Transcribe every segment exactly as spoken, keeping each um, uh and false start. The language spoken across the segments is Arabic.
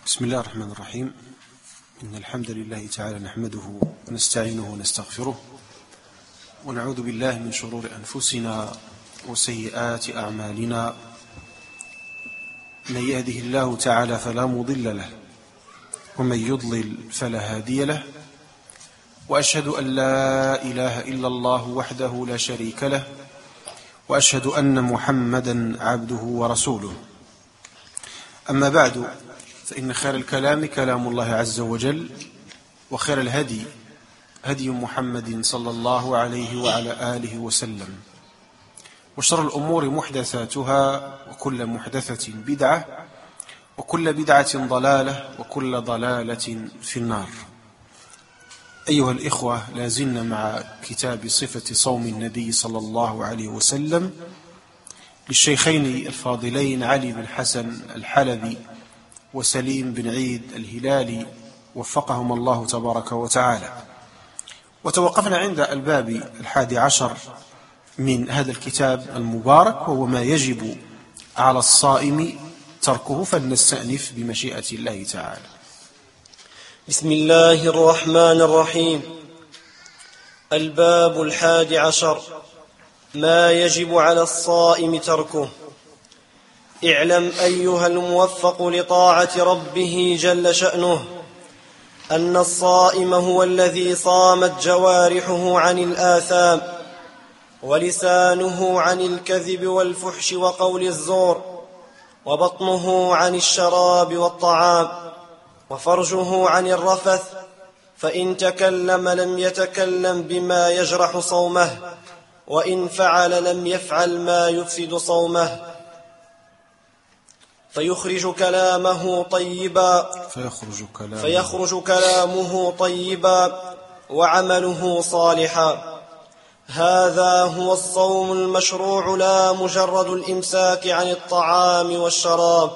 بسم الله الرحمن الرحيم. إن الحمد لله تعالى نحمده ونستعينه ونستغفره ونعوذ بالله من شرور أنفسنا وسيئات أعمالنا. من يهده الله تعالى فلا مضل له ومن يضلل فلا هادي له، وأشهد أن لا إله إلا الله وحده لا شريك له، وأشهد أن محمدا عبده ورسوله. أما بعد، فإن خير الكلام كلام الله عز وجل، وخير الهدي هدي محمد صلى الله عليه وعلى آله وسلم، وشر الأمور محدثاتها، وكل محدثة بدعة، وكل بدعة ضلالة، وكل ضلالة في النار. أيها الإخوة، لازلنا مع كتاب صفة صوم النبي صلى الله عليه وسلم للشيخين الفاضلين علي بن حسن الحلبي وسليم بن عيد الهلالي وفقهم الله تبارك وتعالى. وتوقفنا عند الباب الحادي عشر من هذا الكتاب المبارك، وهو ما يجب على الصائم تركه، فلنستأنف بمشيئة الله تعالى. بسم الله الرحمن الرحيم. الباب الحادي عشر: ما يجب على الصائم تركه. اعلم أيها الموفق لطاعة ربه جل شأنه أن الصائم هو الذي صامت جوارحه عن الآثام، ولسانه عن الكذب والفحش وقول الزور، وبطنه عن الشراب والطعام، وفرجه عن الرفث، فإن تكلم لم يتكلم بما يجرح صومه، وإن فعل لم يفعل ما يفسد صومه، فيخرج كلامه طيبا فيخرج كلامه, فيخرج كلامه طيبا وعمله صالحا. هذا هو الصوم المشروع، لا مجرد الإمساك عن الطعام والشراب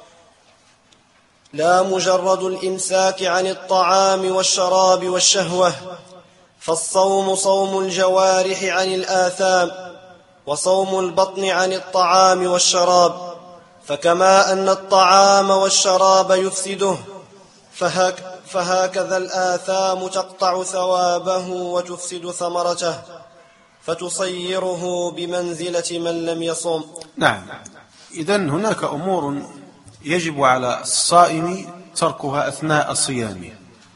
لا مجرد الإمساك عن الطعام والشراب والشهوة، فالصوم صوم الجوارح عن الآثام، وصوم البطن عن الطعام والشراب. فكما أن الطعام والشراب يفسده، فهك فهكذا الآثام تقطع ثوابه وتفسد ثمرته، فتصيره بمنزلة من لم يصم. نعم، إذن هناك أمور يجب على الصائم تركها أثناء صيامه،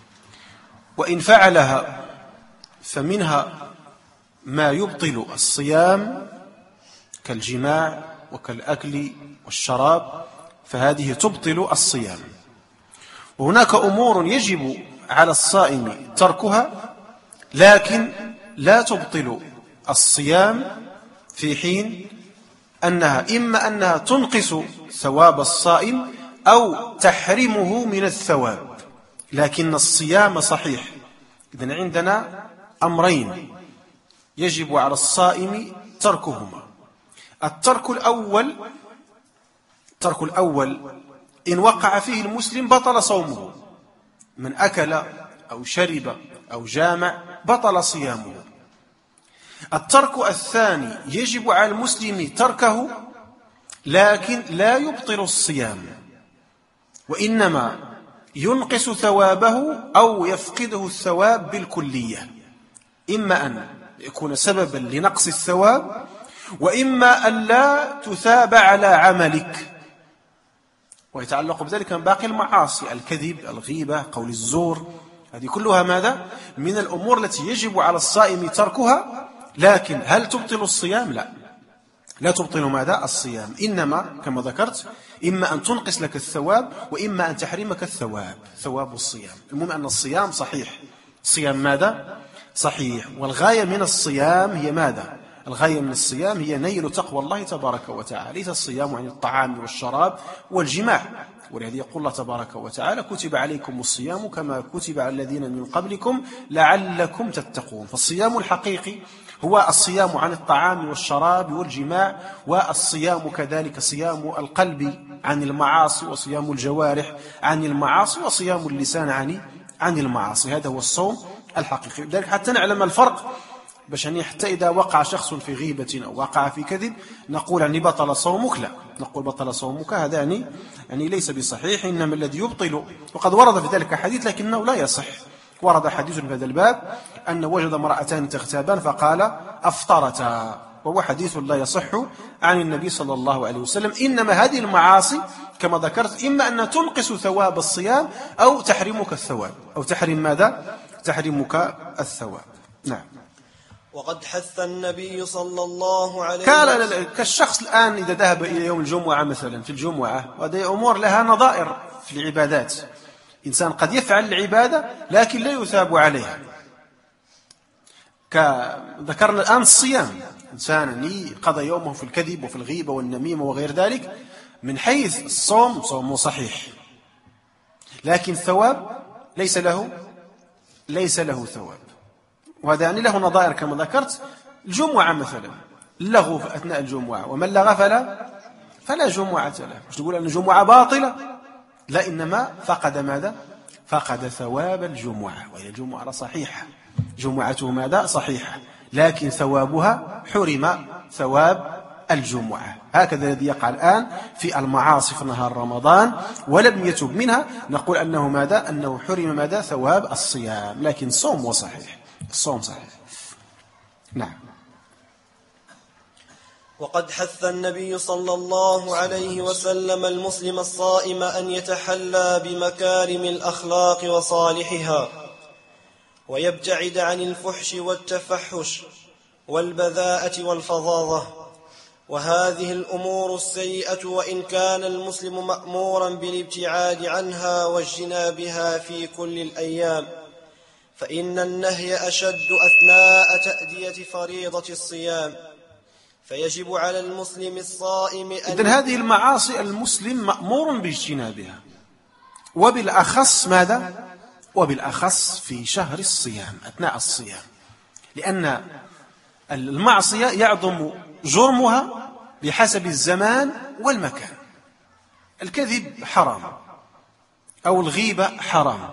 وإن فعلها فمنها ما يبطل الصيام كالجماع وكالأكل والشراب، فهذه تبطل الصيام. وهناك أمور يجب على الصائم تركها لكن لا تبطل الصيام، في حين أنها إما أنها تنقص ثواب الصائم أو تحرمه من الثواب، لكن الصيام صحيح. إذن عندنا أمرين يجب على الصائم تركهما. الترك الأول الترك الأول إن وقع فيه المسلم بطل صومه، من أكل أو شرب أو جامع بطل صيامه. الترك الثاني يجب على المسلم تركه لكن لا يبطل الصيام، وإنما ينقص ثوابه أو يفقده الثواب بالكلية، إما أن يكون سببا لنقص الثواب، وإما أن لا تثاب على عملك. ويتعلق بذلك من باقي المعاصي: الكذب، الغيبة، قول الزور، هذه كلها ماذا؟ من الأمور التي يجب على الصائم تركها، لكن هل تبطل الصيام؟ لا، لا تبطل ماذا؟ الصيام، إنما كما ذكرت إما أن تنقص لك الثواب، وإما أن تحرمك الثواب، ثواب الصيام. المهم أن الصيام صحيح. الصيام ماذا؟ صحيح. والغاية من الصيام هي ماذا؟ الغاية من الصيام هي نيل تقوى الله تبارك وتعالى، ليس الصيام عن الطعام والشراب والجماع. ولهذا يقول الله تبارك وتعالى: كتب عليكم الصيام كما كتب على الذين من قبلكم لعلكم تتقون. فالصيام الحقيقي هو الصيام عن الطعام والشراب والجماع، والصيام كذلك صيام القلب عن المعاصي، وصيام الجوارح عن المعاصي، وصيام اللسان عن عن المعاصي. هذا هو الصوم الحقيقي. لذلك حتى نعلم الفرق باش يعني حتى إذا وقع شخص في غيبة أو وقع في كذب نقول يعني بطل صومك، لا نقول بطل صومك، هذا يعني يعني ليس بصحيح. إنما الذي يبطل، وقد ورد في ذلك حديث لكنه لا يصح، ورد حديث في هذا الباب أن وجد امرأتان تغتابان فقال أفطرتا، وهو حديث لا يصح عن النبي صلى الله عليه وسلم. إنما هذه المعاصي كما ذكرت إما أن تنقص ثواب الصيام أو تحرمك الثواب، أو تحرم ماذا؟ تحرمك الثواب. نعم. وقد حث النبي صلى الله عليه وسلم كالشخص الآن إذا ذهب إلى يوم الجمعة مثلا في الجمعة، وهذه أمور لها نظائر في العبادات، إنسان قد يفعل العبادة لكن لا يثاب عليها، كذكرنا الآن الصيام، إنسان قضى يومه في الكذب وفي الغيبة والنميمة وغير ذلك، من حيث الصوم صومه صحيح، لكن الثواب ليس له ليس له ثواب، وهذا يعني له نظائر كما ذكرت. الجمعة مثلا، اللغو في أثناء الجمعة، ومن لغى فلا فلا جمعة له، مش تقول أن الجمعة باطلة، لا، إنما فقد ماذا؟ فقد ثواب الجمعة، وهي الجمعة صحيحة، جمعته ماذا؟ صحيحة، لكن ثوابها حرم ثواب الجمعة. هكذا الذي يقع الآن في المعاصي في نهار رمضان ولم يتب منها، نقول أنه ماذا؟ أنه حرم ماذا؟ ثواب الصيام، لكن الصوم صحيح، الصوم صحيح. نعم. وقد حث النبي صلى الله عليه وسلم المسلم الصائم أن يتحلى بمكارم الأخلاق وصالحها، ويبتعد عن الفحش والتفحش والبذاءة والفظاظة، وهذه الأمور السيئة وإن كان المسلم مأمورا بالابتعاد عنها واجتنابها في كل الأيام، فإن النهي أشد أثناء تأدية فريضة الصيام، فيجب على المسلم الصائم أن إذن هذه المعاصي المسلم مأمور باجتنابها، وبالأخص ماذا؟ وبالأخص في شهر الصيام، أثناء الصيام، لأن المعصية يعظم جرمها بحسب الزمان والمكان. الكذب حرام أو الغيبة حرام،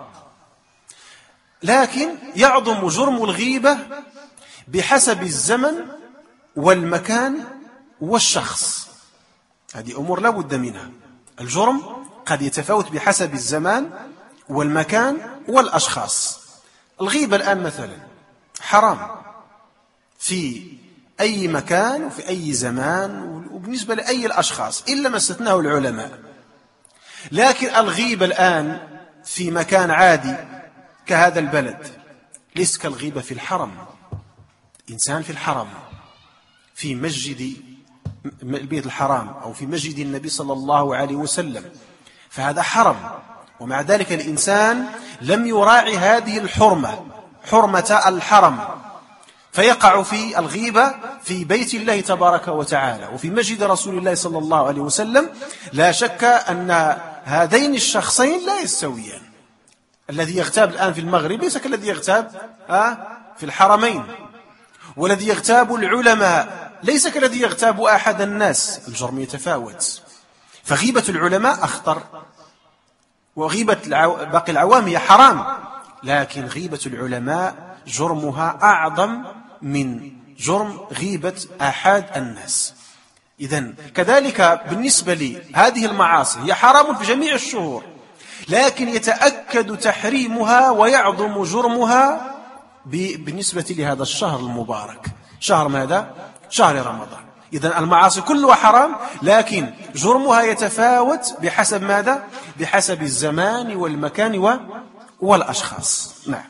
لكن يعظم جرم الغيبة بحسب الزمن والمكان والشخص، هذه أمور لا بد منها. الجرم قد يتفاوت بحسب الزمان والمكان والأشخاص. الغيبة الآن مثلا حرام في أي مكان وفي أي زمان وبالنسبة لأي الأشخاص إلا ما استثناه العلماء، لكن الغيبة الآن في مكان عادي كهذا البلد ليس كالغيبة في الحرم. إنسان في الحرم في مسجد البيت الحرام أو في مسجد النبي صلى الله عليه وسلم فهذا حرم، ومع ذلك الإنسان لم يراعي هذه الحرمة، حرمة الحرم، فيقع في الغيبة في بيت الله تبارك وتعالى وفي مسجد رسول الله صلى الله عليه وسلم. لا شك أن هذين الشخصين لا يستويان. الذي يغتاب الآن في المغرب ليس كالذي يغتاب في الحرمين، والذي يغتاب العلماء ليس كالذي يغتاب أحد الناس، الجرم يتفاوت. فغيبة العلماء أخطر، وغيبة باقي العوام هي حرام، لكن غيبة العلماء جرمها أعظم من جرم غيبة أحد الناس. إذن كذلك بالنسبة لهذه المعاصي هي حرام في جميع الشهور، لكن يتأكد تحريمها ويعظم جرمها بالنسبة لهذا الشهر المبارك، شهر ماذا؟ شهر رمضان. إذن المعاصي كلها حرام، لكن جرمها يتفاوت بحسب ماذا؟ بحسب الزمان والمكان والأشخاص. نعم.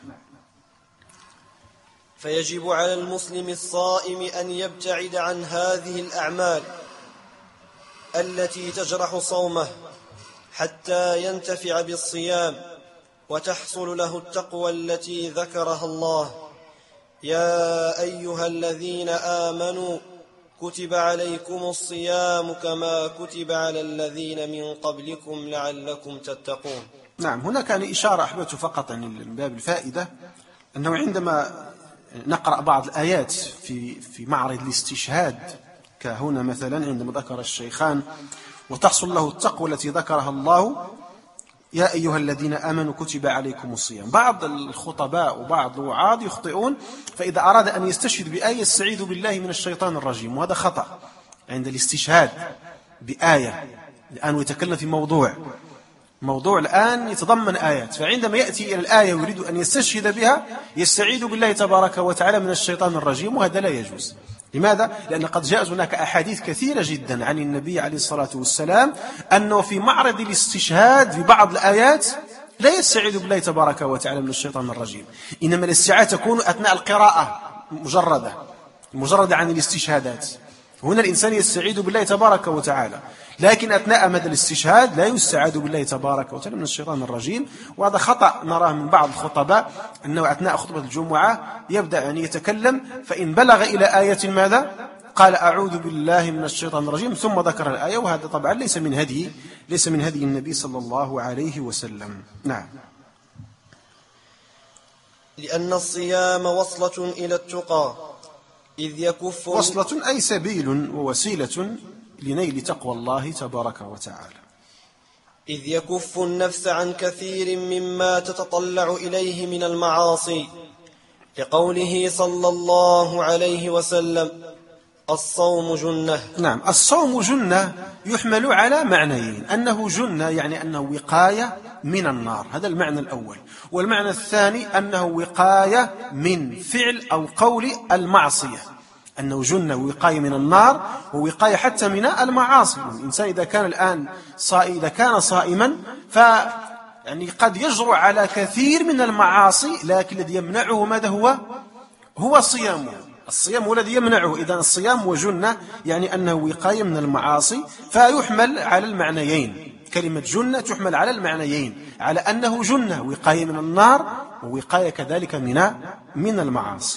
فيجب على المسلم الصائم أن يبتعد عن هذه الأعمال التي تجرح صومه حتى ينتفع بالصيام وتحصل له التقوى التي ذكرها الله: يا أيها الذين آمنوا كتب عليكم الصيام كما كتب على الذين من قبلكم لعلكم تتقون. نعم. هنا كان إشارة أحببت فقط من باب الفائدة، أنه عندما نقرأ بعض الآيات في في معرض الاستشهاد كهنا مثلا عندما ذكر الشيخان وتحصل له التقوى التي ذكرها الله، يا أيها الذين آمنوا كتب عليكم الصيام. بعض الخطباء وبعض الوعاظ يخطئون، فإذا أراد أن يستشهد بآية يستعيذ بالله من الشيطان الرجيم، وهذا خطأ عند الاستشهاد بآية. الآن يتكلم في موضوع موضوع الآن يتضمن آيات، فعندما يأتي إلى الآية ويريد أن يستشهد بها يستعيذ بالله تبارك وتعالى من الشيطان الرجيم، وهذا لا يجوز. لماذا؟ لأن قد جاءت هناك أحاديث كثيرة جدا عن النبي عليه الصلاة والسلام أنه في معرض الاستشهاد في بعض الآيات لا يستعيذ بالله تبارك وتعالى من الشيطان الرجيم، إنما الاستعاذة تكون أثناء القراءة مجردة مجردة عن الاستشهادات. هنا الإنسان يستعيذ بالله تبارك وتعالى، لكن أثناء مدى الاستشهاد لا يستعاذ بالله تبارك وتعالى من الشيطان الرجيم. وهذا خطأ نراه من بعض الخطباء، أنه أثناء خطبة الجمعة يبدأ أن يتكلم، فإن بلغ إلى آية ماذا؟ قال أعوذ بالله من الشيطان الرجيم ثم ذكر الآية، وهذا طبعا ليس من هدي ليس من هدي النبي صلى الله عليه وسلم. نعم. لأن الصيام وصلة إلى التقى، إذ يكف وصلة أي سبيل ووسيلة لنيل تقوى الله تبارك وتعالى، إذ يكف النفس عن كثير مما تتطلع إليه من المعاصي، لقوله صلى الله عليه وسلم: الصوم جنة. نعم، الصوم جنة يحمل على معنيين: أنه جنة يعني أنه وقاية من النار، هذا المعنى الأول، والمعنى الثاني أنه وقاية من فعل أو قول المعصية، أنه جنة ووقاية من النار ووقاية حتى من المعاصي. الإنسان إذا كان الآن صائم إذا كان صائما ف يعني قد يجرؤ على كثير من المعاصي، لكن الذي يمنعه ماذا هو؟ هو صيامه. الصيام هو الذي يمنعه. إذن الصيام هو جنة يعني أنه وقاية من المعاصي، فيحمل على المعنيين. كلمة جنة تحمل على المعنيين، على أنه جنة وقاية من النار ووقاية كذلك من من المعاصي.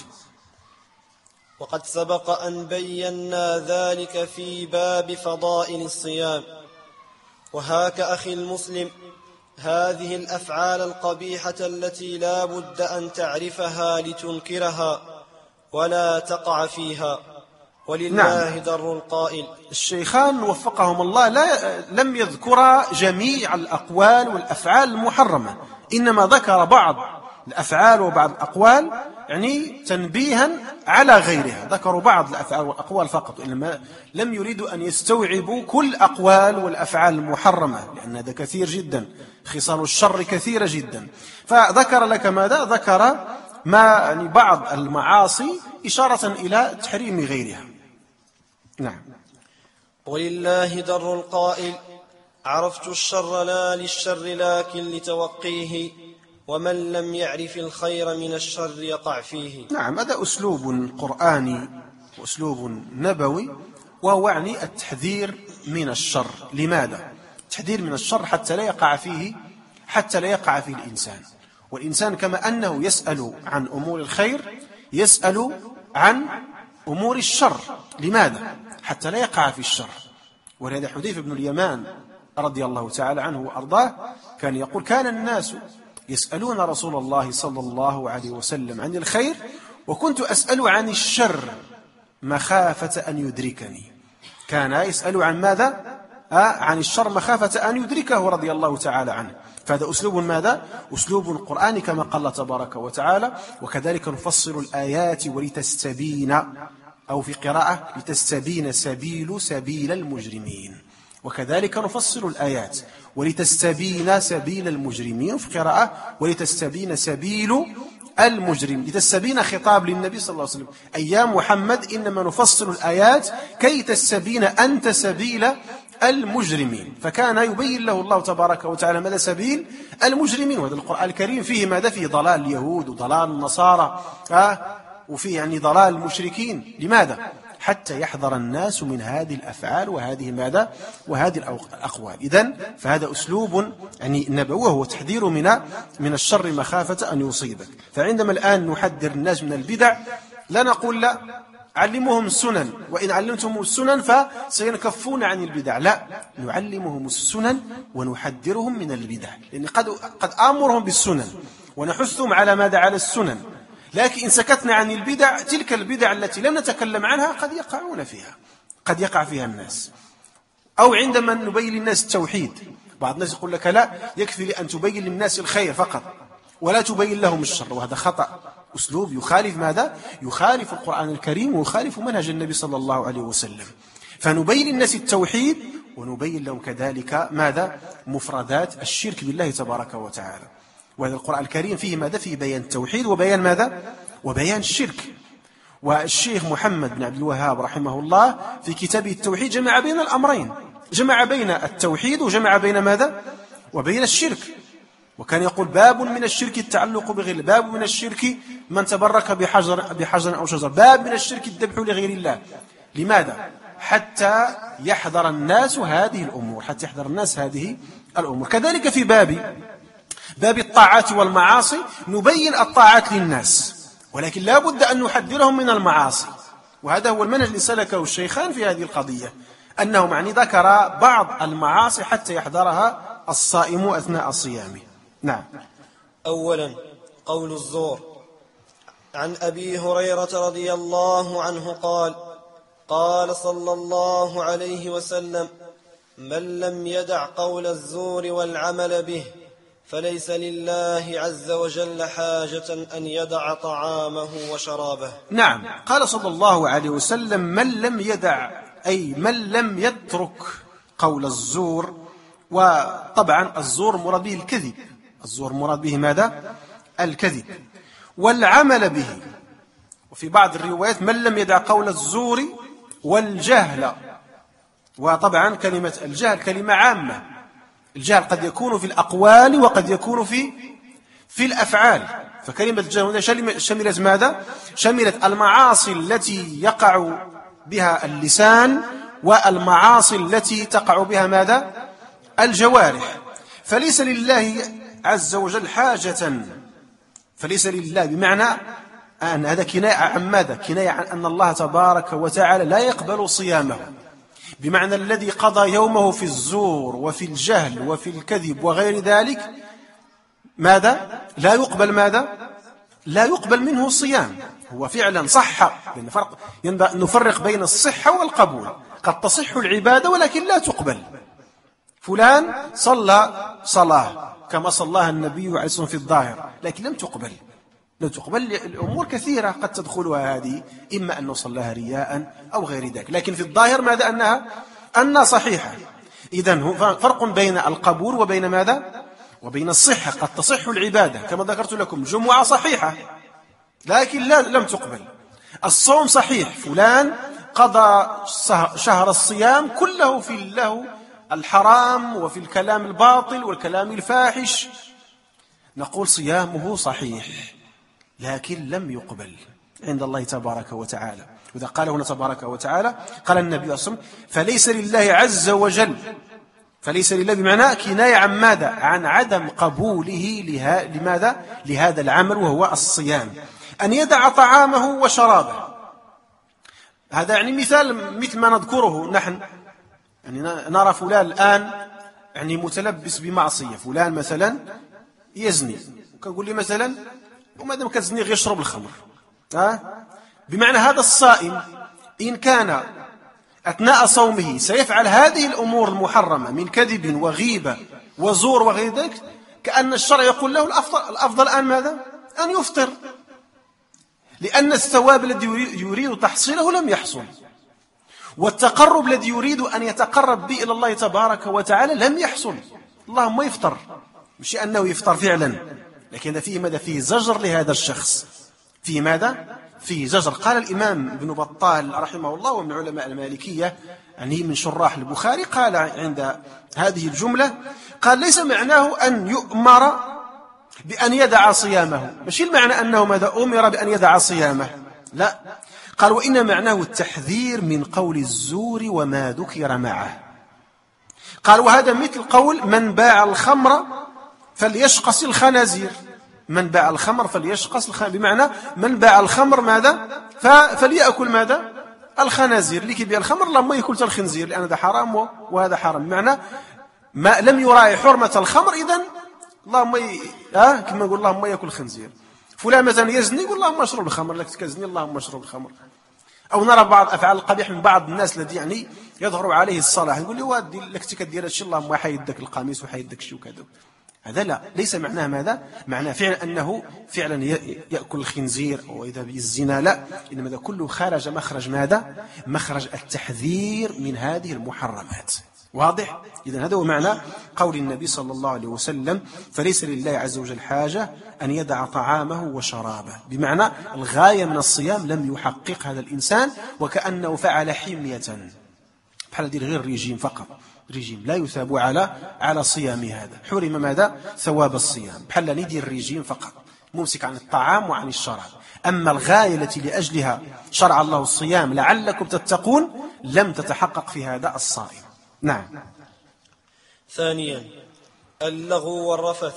وقد سبق أن بينا ذلك في باب فضائل الصيام. وهاك أخي المسلم هذه الأفعال القبيحة التي لا بد أن تعرفها لتنكرها ولا تقع فيها، ولله نعم. در القائل. الشيخان وفقهم الله لا لم يذكر جميع الأقوال والأفعال المحرمة، إنما ذكر بعض الأفعال وبعض الأقوال يعني تنبيها على غيرها. ذكروا بعض الأفعال والأقوال فقط، إنما لم يريدوا أن يستوعبوا كل أقوال والأفعال المحرمة، لأن هذا كثير جدا، خصال الشر كثيرة جدا. فذكر لك ماذا؟ ذكر ما يعني بعض المعاصي إشارة إلى تحريم غيرها. نعم. ولله در القائل: عرفت الشر لا للشر لكن لتوقيه، ومن لم يعرف الخير من الشر يقع فيه. نعم، هذا أسلوب قرآني وأسلوب نبوي، وهو يعني التحذير من الشر. لماذا؟ التحذير من الشر حتى لا يقع فيه حتى لا يقع فيه الإنسان. والإنسان كما أنه يسأل عن أمور الخير يسأل عن أمور الشر. لماذا؟ حتى لا يقع في الشر. ولهذا حذيفة بن اليمان رضي الله تعالى عنه وأرضاه كان يقول: كان الناس يسألون رسول الله صلى الله عليه وسلم عن الخير، وكنت أسأل عن الشر مخافة أن يدركني. كان يسأل عن ماذا؟ آه عن الشر مخافة أن يدركه رضي الله تعالى عنه. فهذا أسلوب ماذا؟ أسلوب قرآني كما قال الله تبارك وتعالى: وكذلك نفصل الآيات ولتستبين، أو في قراءة لتستبين سبيل سبيل المجرمين. وكذلك نفصل الآيات ولتستبين سبيل المجرمين، وفي قراءة ولتستبين سبيل المجرم. لتستبين خطاب للنبي صلى الله عليه وسلم: أيام محمد إنما نفصل الآيات كي تستبين أنت سبيل المجرمين. فكان يبين له الله تبارك وتعالى ماذا سبيل المجرمين. وهذا القرآن الكريم فيه ماذا؟ فيه ضلال اليهود وضلال النصارى، آه وفيه يعني ضلال المشركين. لماذا؟ حتى يحذر الناس من هذه الأفعال وهذه ماذا؟ وهذه الأقوال. إذن فهذا أسلوب يعني نبوي، وهو تحذير من من الشر مخافة أن يصيبك. فعندما الآن نحذر الناس من البدع لا نقول لا علمهم السنن، وإن علمتهم السنن فسينكفون عن البدع. لا، نعلمهم السنن ونحذرهم من البدع، لأن قد قد آمرهم بالسنن ونحثهم على ماذا؟ على السنن. لكن إن سكتنا عن البدع، تلك البدع التي لم نتكلم عنها قد يقعون فيها، قد يقع فيها الناس. أو عندما نبين للناس التوحيد بعض الناس يقول لك لا، يكفي لأن تبين للناس الخير فقط ولا تبين لهم الشر، وهذا خطأ، أسلوب يخالف ماذا؟ يخالف القرآن الكريم ويخالف منهج النبي صلى الله عليه وسلم. فنبين للناس التوحيد ونبين لهم كذلك ماذا؟ مفردات الشرك بالله تبارك وتعالى. وهذا القرآن الكريم فيه ماذا؟ فيه بيان التوحيد وبيان ماذا؟ وبيان الشرك. والشيخ محمد بن عبد الوهاب رحمه الله في كتابه التوحيد جمع بين الأمرين، جمع بين التوحيد وجمع بين ماذا؟ وبين الشرك. وكان يقول باب من الشرك التعلق بغير الله، باب من الشرك من تبرك بحجر, بحجر أو شجر، باب من الشرك الذبح لغير الله. لماذا؟ حتى يحذر الناس هذه الأمور، حتى يحذر الناس هذه الأمور. كذلك في باب باب الطاعات والمعاصي نبين الطاعات للناس، ولكن لا بد أن نحذرهم من المعاصي. وهذا هو المنهج الذي سلكه الشيخان في هذه القضية، أنه يعني ذكر بعض المعاصي حتى يحذرها الصائم أثناء صيامه. نعم. أولا قول الزور. عن أبي هريرة رضي الله عنه قال قال صلى الله عليه وسلم: من لم يدع قول الزور والعمل به فليس لله عز وجل حاجة أن يدع طعامه وشرابه. نعم، قال صلى الله عليه وسلم: من لم يدع، أي من لم يترك قول الزور. وطبعا الزور مراد به الكذب، الزور مراد به ماذا؟ الكذب. والعمل به، وفي بعض الروايات من لم يدع قول الزور والجهل. وطبعا كلمة الجهل كلمة عامة، الجهل قد يكون في الأقوال وقد يكون في في الأفعال. فكلمة الجهل شملت ماذا؟ شملت المعاصي التي يقع بها اللسان والمعاصي التي تقع بها ماذا؟ الجوارح. فليس لله عز وجل حاجة، فليس لله بمعنى أن هذا كناية عن ماذا؟ كناية عن أن الله تبارك وتعالى لا يقبل صيامه، بمعنى الذي قضى يومه في الزور وفي الجهل وفي الكذب وغير ذلك ماذا؟ لا يقبل ماذا؟ لا يقبل منه صيام. هو فعلا صح، ينبغي أن نفرق بين الصحة والقبول. قد تصح العبادة ولكن لا تقبل. فلان صلى صلاة كما صلاها النبي عليه الصلاة والسلام في الظاهر، لكن لم تقبل، لم تقبل. الأمور كثيرة قد تدخلها هذه، إما أنه صلاها رياء أو غير ذلك، لكن في الظاهر ماذا؟ أنها أنها صحيحة. إذن فرق بين القبول وبين ماذا؟ وبين الصحة. قد تصح العبادة كما ذكرت لكم، جمعة صحيحة لكن لا لم تقبل. الصوم صحيح، فلان قضى شهر الصيام كله في اللهو الحرام وفي الكلام الباطل والكلام الفاحش، نقول صيامه صحيح لكن لم يقبل عند الله تبارك وتعالى. وإذا قال هنا تبارك وتعالى، قال النبي صلى الله عليه وسلم: فليس لله عز وجل، فليس لله بمعنى كناية عن ماذا؟ عن عدم قبوله لها لماذا؟ لهذا العمل وهو الصيام، أن يدع طعامه وشرابه. هذا يعني مثال مثل ما نذكره نحن، يعني نرى فلان الآن يعني متلبس بمعصية، فلان مثلا يزني، وكنقول لي مثلا وما دام كتزني غير يشرب الخمر. ها؟ بمعنى هذا الصائم إن كان أثناء صومه سيفعل هذه الأمور المحرمة من كذب وغيبة وزور وغير ذلك، كأن الشرع يقول له الأفضل, الأفضل الآن ماذا؟ أن يفطر، لأن الثواب الذي يريد تحصيله لم يحصل، والتقرب الذي يريد أن يتقرب به إلى الله تبارك وتعالى لم يحصل. اللهم يفطر، مش أنه يفطر فعلا، لكن فيه ماذا؟ فيه زجر لهذا الشخص، فيه ماذا؟ فيه زجر. قال الإمام ابن بطال رحمه الله ومن علماء المالكية، يعني من شراح البخاري، قال عند هذه الجملة، قال ليس معناه أن يؤمر بأن يدع صيامه، مش المعنى أنه ماذا؟ أمر بأن يدع صيامه، لا، قال وإن معناه التحذير من قول الزور وما ذكر معه. قال وهذا مثل قول من باع الخمر فليشقص الخنازير، من باع الخمر فليشقص الخنازير، بمعنى من باع الخمر ماذا؟ فليأكل ماذا؟ الخنازير. اللي كيبيع الخمر لما يأكل الخنزير، لأن هذا حرام وهذا حرام، بمعنى ما لم يراعي حرمة الخمر، إذن اللهم ي... آه كما نقول اللهم يأكل الخنزير. فلان مثلا يزني يقول اللهم اشرب الخمر، لك تكزني اللهم اشرب الخمر. أو نرى بعض أفعال القبيح من بعض الناس الذي يعني يظهر عليه الصلاح، نقول له وادي لك تكدير إن شاء الله ما حيدك القميص وحيدك شو كذا. هذا لا، ليس معناه ماذا؟ معناه فعلا أنه فعلا يأكل الخنزير أو إذا بالزنا، لا، إنما هذا كله خارج مخرج ماذا؟ مخرج التحذير من هذه المحرمات. واضح؟ إذن هذا هو معنى قول النبي صلى الله عليه وسلم: فليس لله عز وجل حاجة أن يدع طعامه وشرابه، بمعنى الغاية من الصيام لم يحقق هذا الإنسان، وكأنه فعل حمية، بحال دير غير ريجيم فقط، ريجيم لا يثاب على على صيام هذا، حرم ماذا؟ ثواب الصيام، بحال ندير الريجيم فقط، ممسك عن الطعام وعن الشراب. أما الغاية التي لأجلها شرع الله الصيام لعلكم تتقون لم تتحقق في هذا الصائم. نعم. ثانيا اللغو والرفث.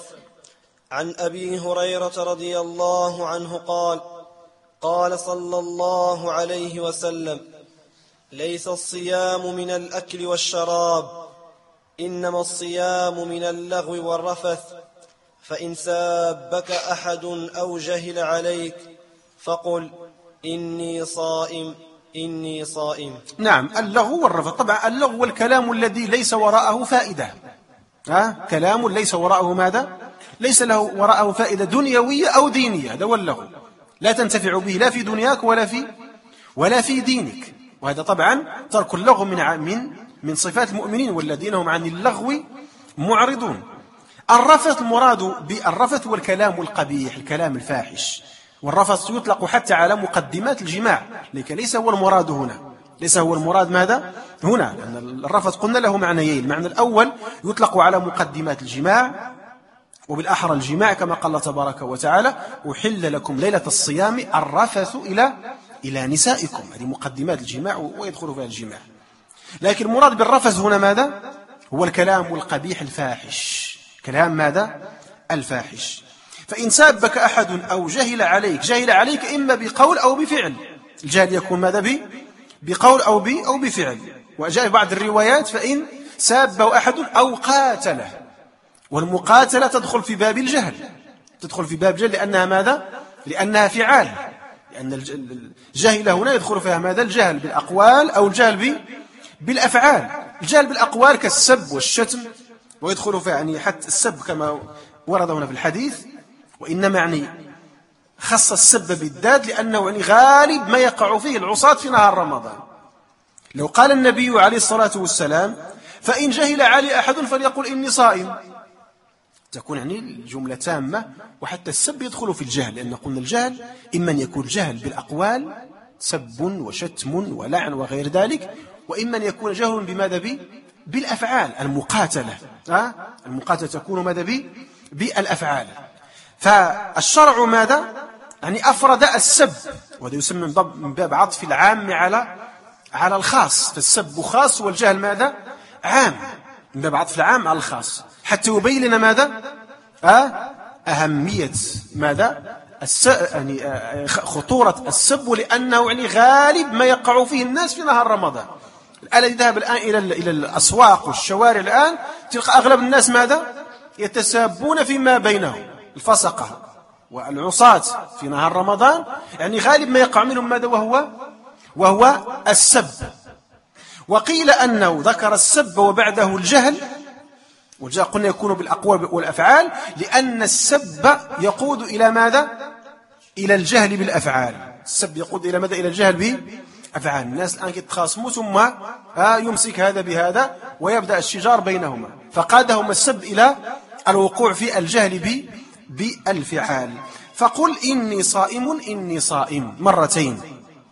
عن أبي هريرة رضي الله عنه قال: قال صلى الله عليه وسلم: ليس الصيام من الأكل والشراب، إنما الصيام من اللغو والرفث، فإن سابك أحد أو جهل عليك فقل إني صائم إني صائم. نعم، اللغو والرفث. طبعا اللغو والكلام الذي ليس وراءه فائدة، ها؟ كلام ليس وراءه ماذا؟ ليس له وراءه فائدة دنيوية أو دينية، هذا هو اللغو، لا تنتفع به لا في دنياك ولا في ولا في دينك. وهذا طبعا ترك اللغو من من من صفات المؤمنين والذين هم عن اللغو معرضون. الرفث، المراد بالرفث والكلام القبيح، الكلام الفاحش. والرفث يطلق حتى على مقدمات الجماع، لكن ليس هو المراد هنا، ليس هو المراد ماذا هنا، لأن الرفث قلنا له معنيين: المعنى الأول يطلق على مقدمات الجماع، وبالأحرى الجماع، كما قال الله تبارك وتعالى: أحل لكم ليلة الصيام الرفث إلى إلى نسائكم، هذه مقدمات الجماع ويدخل فيها الجماع. لكن المراد بالرفث هنا ماذا؟ هو الكلام القبيح الفاحش، كلام ماذا؟ الفاحش. فإن سابك أحد أو جهل عليك، جهل عليك إما بقول أو بفعل، الجهل يكون ماذا؟ به بقول أو ب أو بفعل. وجاء في بعض الروايات: فإن سابه أحد أو قاتله، والمقاتلة تدخل في باب الجهل، تدخل في باب الجهل لأنها ماذا؟ لأنها فعال، لأن الجهل هنا يدخل فيها ماذا؟ الجهل بالأقوال أو الجهل بالأفعال. الجهل بالأقوال كالسب والشتم، ويدخل فيها يعني حتى السب كما ورد هنا في الحديث، وإنما يعني خص السب بالذات لأنه يعني غالب ما يقع فيه العصاة في نهار رمضان. لو قال النبي عليه الصلاة والسلام: فإن جهل علي أحد فليقل إني صائم، تكون يعني الجملة تامة، وحتى السب يدخل في الجهل، لأن قلنا الجهل إما أن يكون جهل بالأقوال، سب وشتم ولعن وغير ذلك، وإما أن يكون جهل بماذا؟ بي بالأفعال، المقاتلة، أه؟ المقاتلة تكون ماذا؟ بي بالأفعال. فالشرع ماذا؟ يعني أفرد السب، وهذا يسمى من باب عطف العام على على الخاص، فالسب خاص والجهل ماذا؟ عام، من باب عطف العام على الخاص، حتى يبين لنا ماذا؟ أه؟ أهمية ماذا؟ الس... يعني خطورة السب، لأنه يعني غالب ما يقع فيه الناس في نهار رمضان. الذي ذهب الآن إلى إلى الأسواق والشوارع الآن تلقى أغلب الناس ماذا؟ يتسابون فيما بينهم، الفسقة والعصاة في نهار رمضان، يعني غالب ما يقع منهم ماذا؟ وهو وهو السب. وقيل أنه ذكر السب وبعده الجهل، والجهل قلنا يكون بالأقوال والأفعال، لأن السب يقود إلى ماذا؟ إلى الجهل بالأفعال. السب يقود إلى ماذا؟ إلى الجهل بالأفعال. الناس الآن يتخاصموا ثم يمسك هذا بهذا ويبدأ الشجار بينهما، فقادهم السب إلى الوقوع في الجهل بالفعال. فقل إني صائم إني صائم مرتين.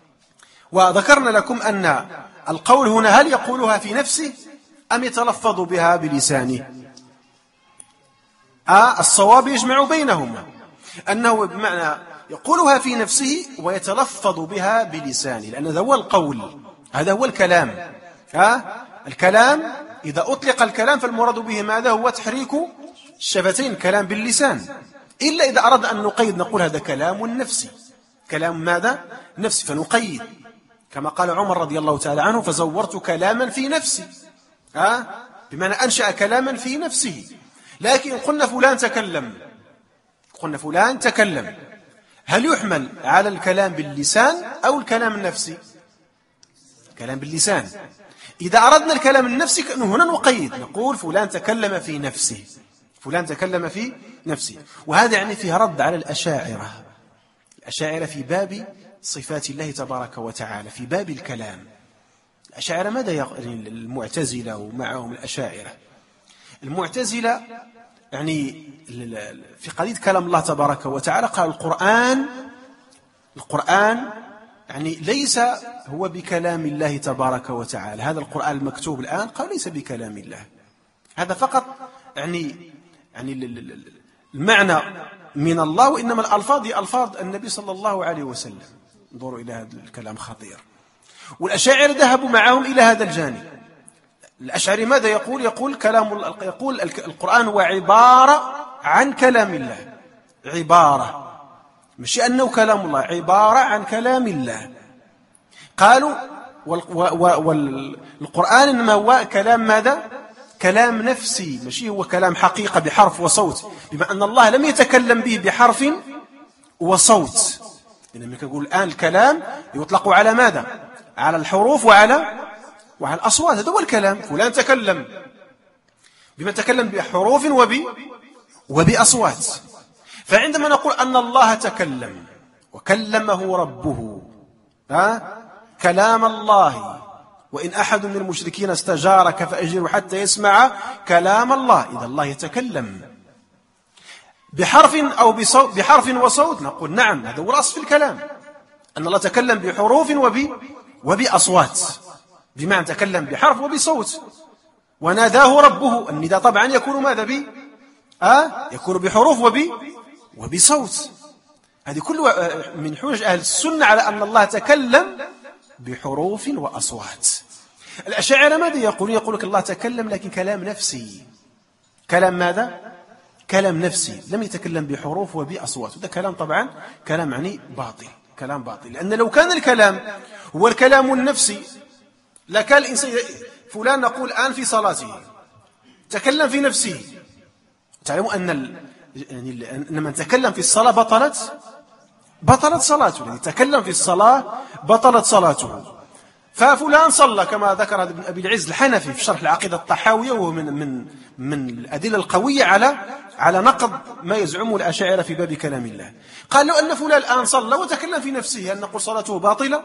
وذكرنا لكم أن القول هنا هل يقولها في نفسه أم يتلفظ بها بلسانه؟ آه الصواب يجمع بينهما، أنه بمعنى يقولها في نفسه ويتلفظ بها بلسانه، لأن هذا هو القول، هذا هو الكلام. آه الكلام إذا أطلق الكلام فالمراد به ماذا؟ هو تحريك الشفتين، كلام باللسان، إلا إذا أراد أن نقيد نقول هذا كلام نفسي، كلام ماذا؟ نفسي، فنقيد كما قال عمر رضي الله تعالى عنه: فزورت كلاما في نفسي، آه بمعنى أنشأ كلاما في نفسه. لكن قلنا فلان تكلم، قلنا فلان تكلم، هل يحمل على الكلام باللسان أو الكلام النفسي؟ كلام باللسان. إذا أردنا الكلام النفسي هنا نقيد، نقول فلان تكلم في نفسه، فلان تكلم في نفسه. وهذا يعني فيه رد على الأشاعرة. الأشاعرة في باب صفات الله تبارك وتعالى، في باب الكلام. الأشاعرة ماذا يعني المعتزلة ومعهم الأشاعرة؟ المعتزلة يعني في قضية كلام الله تبارك وتعالى قال القرآن القرآن يعني ليس هو بكلام الله تبارك وتعالى. هذا القرآن المكتوب الآن قال ليس بكلام الله، هذا فقط يعني يعني المعنى من الله، وإنما الألفاظ هي ألفاظ النبي صلى الله عليه وسلم. انظروا إلى هذا الكلام خطير. والأشاعرة ذهبوا معهم إلى هذا الجانب. الأشعري ماذا يقول؟ يقول كلام يقول القرآن هو عبارة عن كلام الله، عبارة مش أنه كلام الله، عبارة عن كلام الله. قالوا والقرآن إنما هو كلام ماذا؟ كلام نفسي، ماشي هو كلام حقيقة بحرف وصوت، بما أن الله لم يتكلم به بحرف وصوت. إنما يقول الآن الكلام يطلق على ماذا؟ على الحروف وعلى وعلى الأصوات. هذا هو الكلام. فلان تكلم بما تكلم بحروف وب وبأصوات. فعندما نقول أن الله تكلم وكلمه ربه، ها كلام الله، وإن أحد من المشركين استجارك فأجره حتى يسمع كلام الله، إذا الله يتكلم بحرف أو بصوت، بحرف وصوت، نقول نعم هذا هو الأصل في الكلام، أن الله تكلم بحروف وب وبأصوات، بمعنى تكلم بحرف وبصوت. وناداه ربه، النداء طبعا يكون ماذا به؟ آه يكون بحروف وب وبصوت. هذه كلها من حجج أهل السنة على أن الله تكلم بحروف وأصوات. الأشاعرة ماذا يقولون؟ يقول لك الله تكلم لكن كلام نفسي. كلام ماذا؟ كلام نفسي، لم يتكلم بحروف وبأصوات. وده كلام طبعا كلام يعني باطل، كلام باطل. لأن لو كان الكلام هو الكلام النفسي لكان الإنسان فلان نقول الآن في صلاته تكلم في نفسه. تعلموا أن ال... يعني أن من تكلم في الصلاة بطلت بطلت صلاته، الذي تكلم في الصلاة بطلت صلاته. ففلان صلى كما ذكر ابن أبي العز الحنفي في شرح العقيدة الطحاوية، وهو من من من الأدلة القوية على على نقض ما يزعمه الأشاعرة في باب كلام الله. قال لو أن فلان الآن صلى وتكلم في نفسه أن نقول صلاته باطلة؟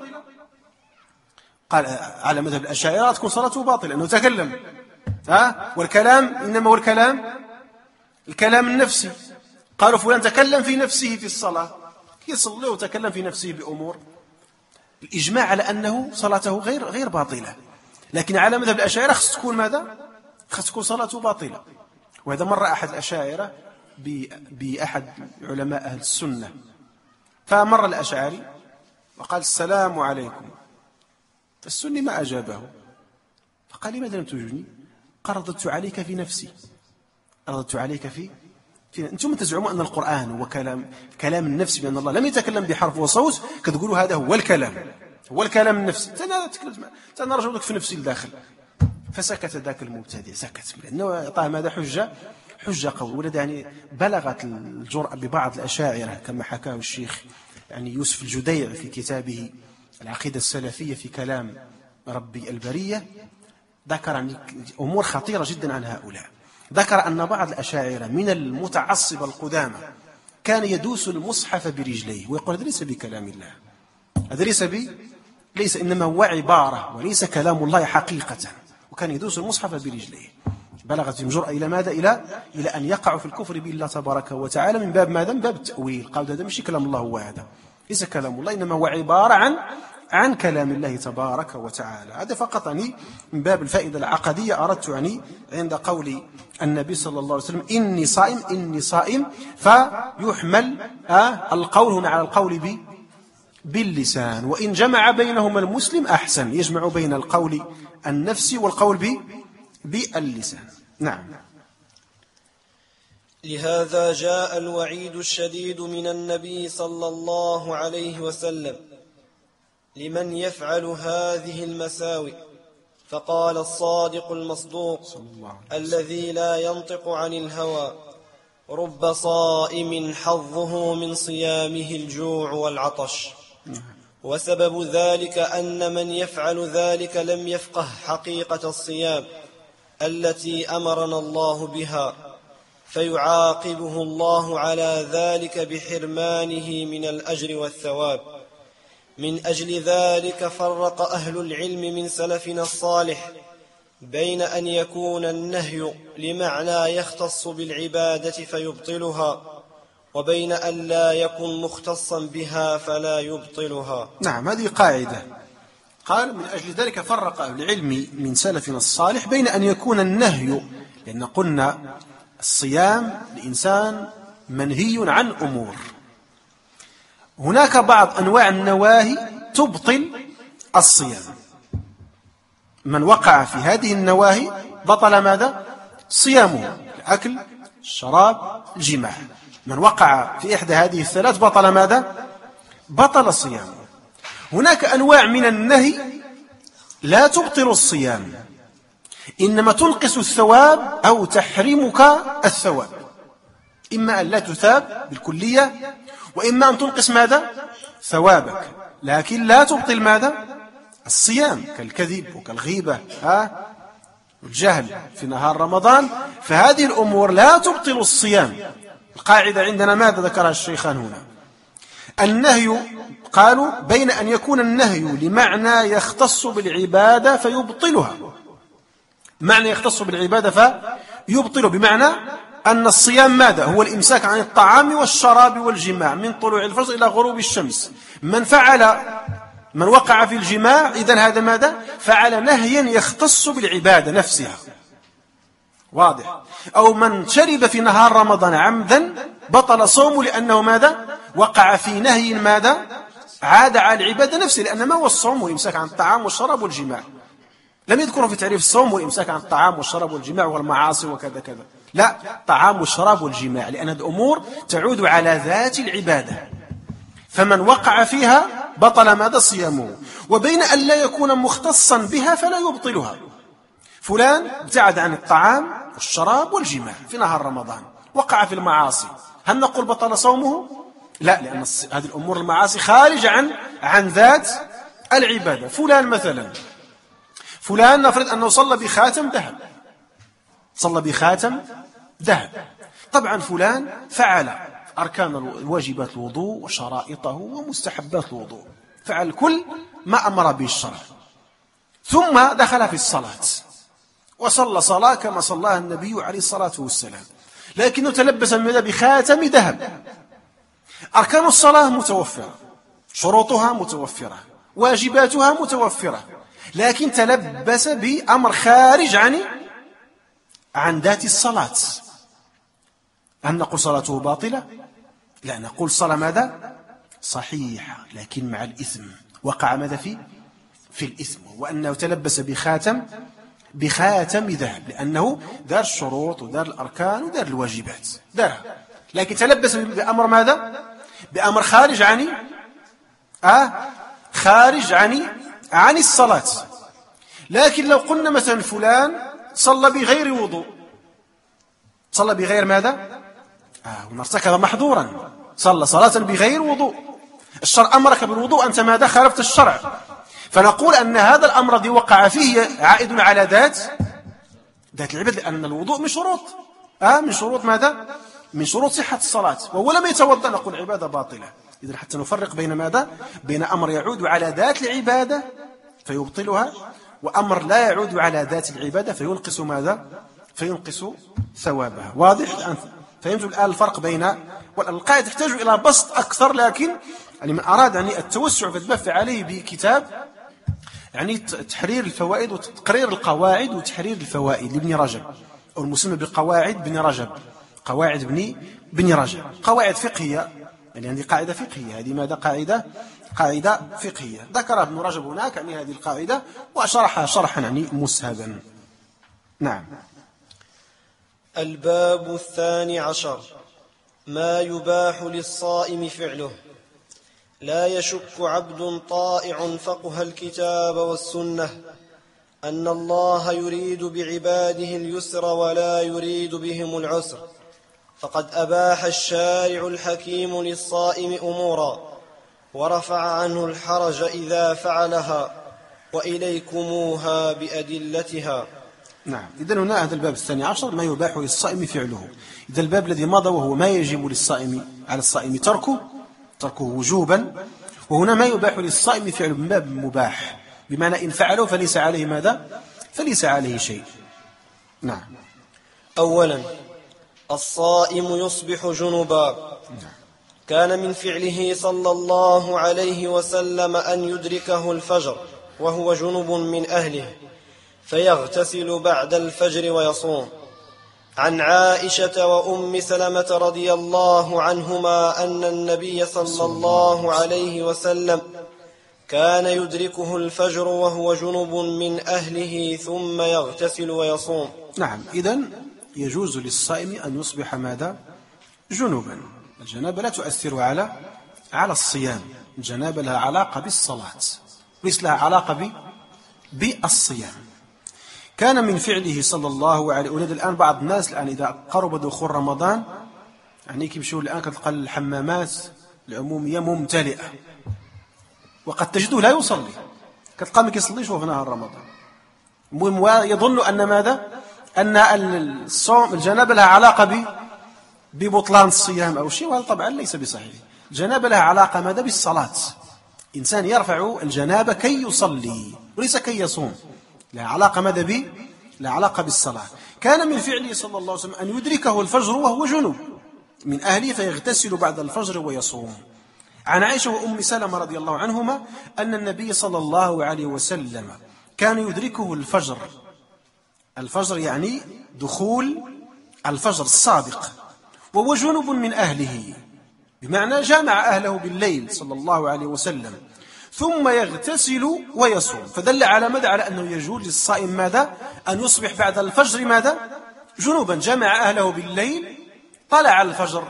قال على مذهب الأشاعرة تكون صلاته باطلة لأنه تكلم. ها والكلام إنما هو الكلام الكلام النفسي. قالوا فلان تكلم في نفسه في الصلاة، يصلي وتكلم في نفسه بأمور. الإجماع على أنه صلاته غير غير باطلة، لكن على مذهب الأشاعرة خص تكون ماذا؟ خص تكون صلاته باطلة. وهذا مر أحد الأشاعرة بأحد علماء أهل السنة، فمر الأشعري وقال السلام عليكم، فالسني ما أجابه، فقال لماذا لم تجبني؟ قال رددت عليك في نفسي، رددت عليك في في أنتم تزعمون أن القرآن هو كلام كلام النفس، بأن الله لم يتكلم بحرف وصوت، كتقولوا هذا هو الكلام هو الكلام النفسي. أنا رجل في نفسي الداخل. فسكت ذاك المبتدئ، سكت لأنه أعطاه ماذا؟ حجة حجة قوية. ولد يعني بلغت الجرأة ببعض الأشاعرة كما حكاه الشيخ يعني يوسف الجديع في كتابه العقيدة السلفية في كلام ربي البرية، ذكر يعني أمور خطيرة جدا عن هؤلاء. ذكر أن بعض الأشاعرة من المتعصب القدامى كان يدوس المصحف برجليه ويقول هذا ليس بكلام الله، هذا ليس بي ليس إنما هو عبارة وليس كلام الله حقيقة، وكان يدوس المصحف برجليه. بلغت الجرأة إلى ماذا؟ إلى إلى أن يقع في الكفر بالله تبارك وتعالى من باب ماذا؟ من باب التأويل. قال هذا مش كلام الله، هو هذا ليس كلام الله، إنما هو عبارة عن عن كلام الله تبارك وتعالى. هذا فقط يعني من باب الفائدة العقدية أردت يعني عند قول النبي صلى الله عليه وسلم إني صائم إني صائم، فيحمل آه القول هنا على القول ب باللسان، وإن جمع بينهما المسلم أحسن، يجمع بين القول النفسي والقول ب باللسان. نعم. لهذا جاء الوعيد الشديد من النبي صلى الله عليه وسلم لمن يفعل هذه المساوئ، فقال الصادق المصدوق الذي لا ينطق عن الهوى رب صائم حظه من صيامه الجوع والعطش. وسبب ذلك أن من يفعل ذلك لم يفقه حقيقة الصيام التي أمرنا الله بها، فيعاقبه الله على ذلك بحرمانه من الأجر والثواب. من أجل ذلك فرق أهل العلم من سلفنا الصالح بين أن يكون النهي لمعنى يختص بالعبادة فيبطلها، وبين أن لا يكن مختصا بها فلا يبطلها. نعم، هذه قاعدة. قال من أجل ذلك فرق أهل العلم من سلفنا الصالح بين أن يكون النهي، لأن قلنا الصيام الإنسان منهي عن أمور، هناك بعض أنواع النواهي تبطل الصيام، من وقع في هذه النواهي بطل ماذا؟ صيامه، الأكل، الشراب، الجماع. من وقع في إحدى هذه الثلاث بطل ماذا؟ بطل صيامه. هناك أنواع من النهي لا تبطل الصيام، إنما تنقص الثواب أو تحرمك الثواب، إما أن لا تثاب بالكلية، وإما أن تنقص ماذا؟ ثوابك، لكن لا تبطل ماذا؟ الصيام، كالكذب وكالغيبة ها والجهل في نهار رمضان، فهذه الأمور لا تبطل الصيام. القاعدة عندنا ماذا ذكرها الشيخان هنا؟ النهي، قالوا بين أن يكون النهي لمعنى يختص بالعبادة فيبطلها، معنى يختص بالعبادة فيبطل، بمعنى أن الصيام ماذا؟ هو الإمساك عن الطعام والشراب والجماع من طلوع الفجر إلى غروب الشمس. من فعل من وقع في الجماع إذن هذا ماذا؟ فعل نهيا يختص بالعبادة نفسها، واضح؟ أو من شرب في نهار رمضان عمدا بطل صومه، لأنه ماذا؟ وقع في نهي ماذا؟ عاد على العبادة نفسه، لأن ما هو الصوم؟ والإمساك عن الطعام والشراب والجماع. لم يذكروا في تعريف الصوم والإمساك عن الطعام والشراب والجماع والمعاصي وكذا كذا، لا، طعام والشراب والجماع، لأن الأمور تعود على ذات العبادة، فمن وقع فيها بطل ماذا؟ صيامه. وبين أن لا يكون مختصا بها فلا يبطلها. فلان ابتعد عن الطعام والشراب والجماع في نهار رمضان، وقع في المعاصي، هل نقول بطل صومه؟ لا، لأن هذه الأمور المعاصي خارج عن عن ذات العبادة. فلان مثلا، فلان نفرض أنه صلى بخاتم ذهب، صلى بخاتم ذهب، طبعا فلان فعل أركان الواجبات الوضوء وشرائطه ومستحبات الوضوء، فعل كل ما أمر به الشرع، ثم دخل في الصلاة وصلى صلاة كما صلاها النبي عليه الصلاة والسلام، لكنه تلبس من بخاتم ذهب. أركان الصلاة متوفرة، شروطها متوفرة، واجباتها متوفرة، لكن تلبس بأمر خارج عن عن ذات الصلاة. هل نقول صلاته باطلة؟ لا، نقول صلاة ماذا؟ صحيحة، لكن مع الإثم، وقع ماذا في في الإثم، وأنه تلبس بخاتم بخاتم ذهب، لأنه دار الشروط ودار الأركان ودار الواجبات دارها، لكن تلبس بأمر ماذا؟ بأمر خارج عن آه خارج عن عن الصلاة. لكن لو قلنا مثلا فلان صلى بغير وضوء، صلى بغير ماذا؟ آه ارتكب محظورا، صلى صلاة بغير وضوء، الشرع أمرك بالوضوء، أنت ماذا؟ خالفت الشرع، فنقول أن هذا الأمر الذي وقع فيه عائد على ذات ذات العبادة، لأن الوضوء من شروط آه من شروط ماذا؟ من شروط صحة الصلاة، وهو لم يتوضأ نقول عبادة باطلة. إذن حتى نفرق بين ماذا؟ بين أمر يعود على ذات العبادة فيبطلها، وأمر لا يعود على ذات العبادة فينقص ماذا؟ فينقص ثوابها. واضح؟ فهمتوا الآن الفرق بين، والقاعدة تحتاج إلى بسط أكثر، لكن يعني من أراد يعني التوسع في البحث عليه بكتاب يعني تحرير الفوائد وتقرير القواعد وتحرير الفوائد لابن رجب، أو المسمى بقواعد ابن رجب، قواعد ابن ابن رجب، قواعد فقهية، يعني هذه قاعدة فقهية، هذه ماذا؟ قاعدة قاعدة فقهية ذكرها ابن رجب هناك، يعني هذه القاعدة وشرحها شرحا يعني مسهبا. نعم. الباب الثاني عشر: ما يباح للصائم فعله. لا يشك عبد طائع فقه الكتاب والسنة أن الله يريد بعباده اليسر ولا يريد بهم العسر، فقد أباح الشارع الحكيم للصائم أمورا، ورفع عنه الحرج إذا فعلها وإليكموها بأدلتها. نعم. إذن هنا هذا الباب الثاني عشر ما يباح للصائم فعله. إذا الباب الذي مضى وهو ما يجب للصائم على الصائم تركه تركه وجوبا، وهنا ما يباح للصائم فعله من باب مباح، بمعنى إن فعله فليس عليه ماذا؟ فليس عليه شيء. نعم. أولا الصائم يصبح جنبا. كان من فعله صلى الله عليه وسلم أن يدركه الفجر وهو جنب من أهله فيغتسل بعد الفجر ويصوم. عن عائشة وأم سلمة رضي الله عنهما أن النبي صلى الله عليه وسلم كان يدركه الفجر وهو جنب من أهله ثم يغتسل ويصوم. نعم. إذن يجوز للصائم أن يصبح ماذا؟ جنوبا. الجنابة لا تؤثر على على الصيام. الجنابة لها علاقة بالصلاة وليس لها علاقة بالصيام. كان من فعله صلى الله عليه وسلم. الآن بعض الناس الآن إذا قرب دخول رمضان يعني كيمشيو الآن كتلقى الحمامات العمومية ممتلئة، وقد تجده لا يصلي، كتلقى ما كيصليش في نهار رمضان. المهم يظن أن ماذا؟ أن الصوم الجنابة لها علاقة ببطلان الصيام أو شيء، وهذا طبعا ليس بصحيح. الجنابة لها علاقة ماذا؟ بالصلاة. إنسان يرفع الجنابة كي يصلي وليس كي يصوم، لها علاقة ماذا به؟ لها علاقة بالصلاة. كان من فعله صلى الله عليه وسلم أن يدركه الفجر وهو جنوب من أهله فيغتسل بعد الفجر ويصوم. عن عائشة وأم سلمة رضي الله عنهما أن النبي صلى الله عليه وسلم كان يدركه الفجر. الفجر يعني دخول الفجر الصادق وهو جنوب من أهله، بمعنى جامع أهله بالليل صلى الله عليه وسلم، ثم يغتسل ويصوم. فدل على ماذا؟ على أنه يجوز للصائم ماذا؟ أن يصبح بعد الفجر ماذا؟ جنوبا، جمع أهله بالليل، طلع الفجر.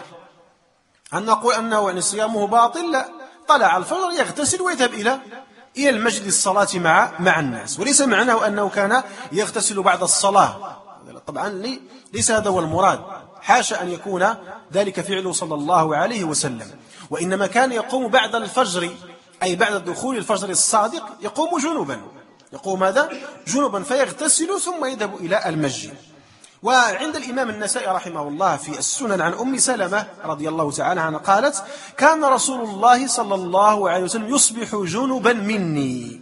أن نقول أنه يعني صيامه باطل؟ لا، طلع الفجر يغتسل ويذهب إلى إلى المسجد الصلاة مع مع الناس، وليس معناه أنه كان يغتسل بعد الصلاة. طبعا ليس هذا هو المراد، حاشا أن يكون ذلك فعله صلى الله عليه وسلم، وإنما كان يقوم بعد الفجر، أي بعد دخول الفجر الصادق يقوم جنوبا، يقوم ماذا؟ جنوبا فيغتسل ثم يذهب إلى المسجد. وعند الإمام النسائي رحمه الله في السنن عن أم سلمة رضي الله تعالى عنها قالت: كان رسول الله صلى الله عليه وسلم يصبح جنوبا مني.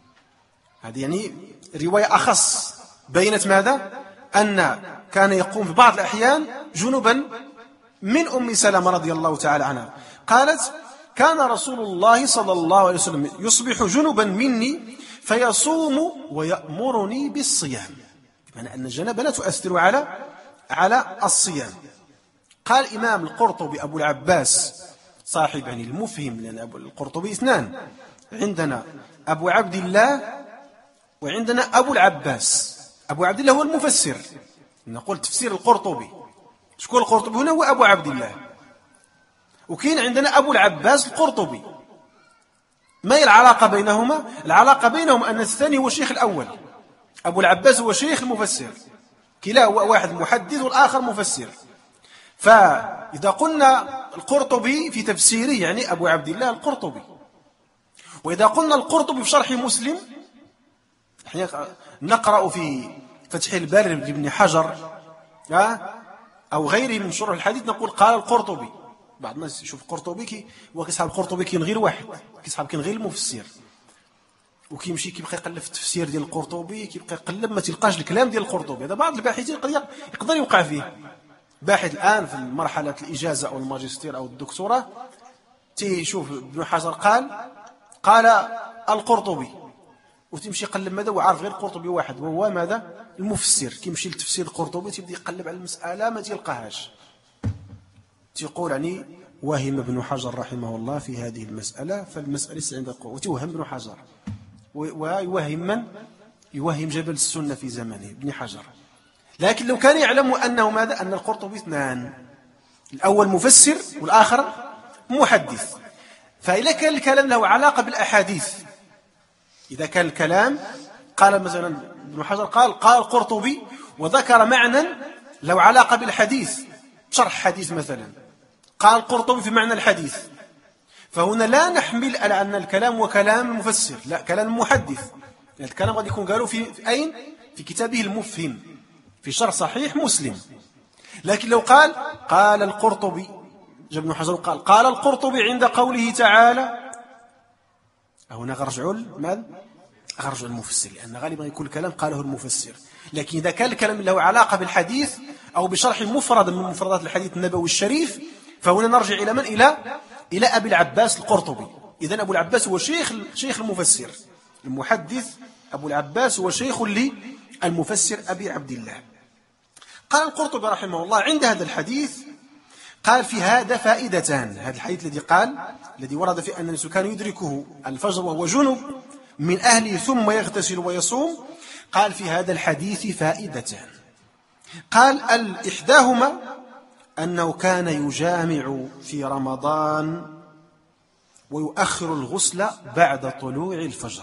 هذه يعني رواية أخص، بينت ماذا؟ أن كان يقوم في بعض الأحيان جنوبا من أم سلمة رضي الله تعالى عنها. قالت: كان رسول الله صلى الله عليه وسلم يصبح جنوبا مني فيصوم ويأمرني بالصيام، بمعنى أن الجنابة لا تؤثر على على الصيام. قال الإمام القرطبي أبو العباس صاحب يعني المفهم، لأن أبو القرطبي اثنان، عندنا أبو عبد الله وعندنا أبو العباس. أبو عبد الله هو المفسر، نقول تفسير القرطبي. شكون القرطبي هنا؟ هو أبو عبد الله. وكين عندنا أبو العباس القرطبي. ما هي العلاقة بينهما؟ العلاقة بينهم أن الثاني هو شيخ الأول، أبو العباس هو شيخ المفسر، كلا هو واحد محدث والآخر مفسر. فإذا قلنا القرطبي في تفسيره يعني أبو عبد الله القرطبي، وإذا قلنا القرطبي في شرح مسلم، نقرأ في فتح الباري لابن حجر أو غيره من شرح الحديث نقول قال القرطبي. بعض الناس يشوف القرطبي كي هو كيصحاب القرطبي كاين غير واحد، كيصحاب كاين غير المفسر، وكيمشي كيبقى يقلب في التفسير ديال القرطبي، كيبقى يقلب ما تلقاش الكلام ديال القرطبي. هذا بعض الباحثين يقدر يوقع فيه. باحث الآن في مرحلة الإجازة أو الماجستير أو الدكتوراه تيشوف ابن حجر قال قال القرطبي، وتمشي يقلب ماذا وعارف غير القرطبي واحد وهو ماذا؟ المفسر. كيمشي لتفسير القرطبي تيبدا يقلب على المسألة ما تلقاهاش، تيقول يعني وهم ابن حجر رحمه الله في هذه المسألة، فالمسألة عند القرطبي، وتوهم ابن حجر، ويوهم من؟ يوهم جبل السنة في زمانه ابن حجر. لكن لو كان يعلم أنه ماذا؟ أن القرطبي اثنان، الأول مفسر والآخر محدث. فإذا كان الكلام له علاقة بالأحاديث، إذا كان الكلام قال مثلا ابن حجر قال قال القرطبي وذكر معنى له علاقة بالحديث، شرح حديث مثلا، قال القرطبي في معنى الحديث، فهنا لا نحمل على أن الكلام هو كلام المفسر، لا، كلام المحدث. الكلام قد يكون قالوا في, في أين؟ في كتابه المفهم في شرح صحيح مسلم. لكن لو قال قال القرطبي، جاء ابن حجر قال قال القرطبي عند قوله تعالى، هنا غرجعوا ماذا؟ غرجعوا المفسر، لأن غالبا يكون الكلام قاله المفسر. لكن إذا كان الكلام له علاقة بالحديث أو بشرح مفرد من مفردات الحديث النبوي الشريف، فهنا نرجع إلى من؟ إلى إلى أبي العباس القرطبي. إذن أبو العباس هو شيخ شيخ المفسر، المحدث أبو العباس هو شيخ للمفسر أبي عبد الله. قال القرطبي رحمه الله عند هذا الحديث، قال في هذا فائدتان. هذا الحديث الذي قال الذي ورد في أن الناس كان يدركه الفجر وهو جنب من أهله ثم يغتسل ويصوم، قال في هذا الحديث فائدتان. قال الإحداهما أنه كان يجامع في رمضان ويؤخر الغسل بعد طلوع الفجر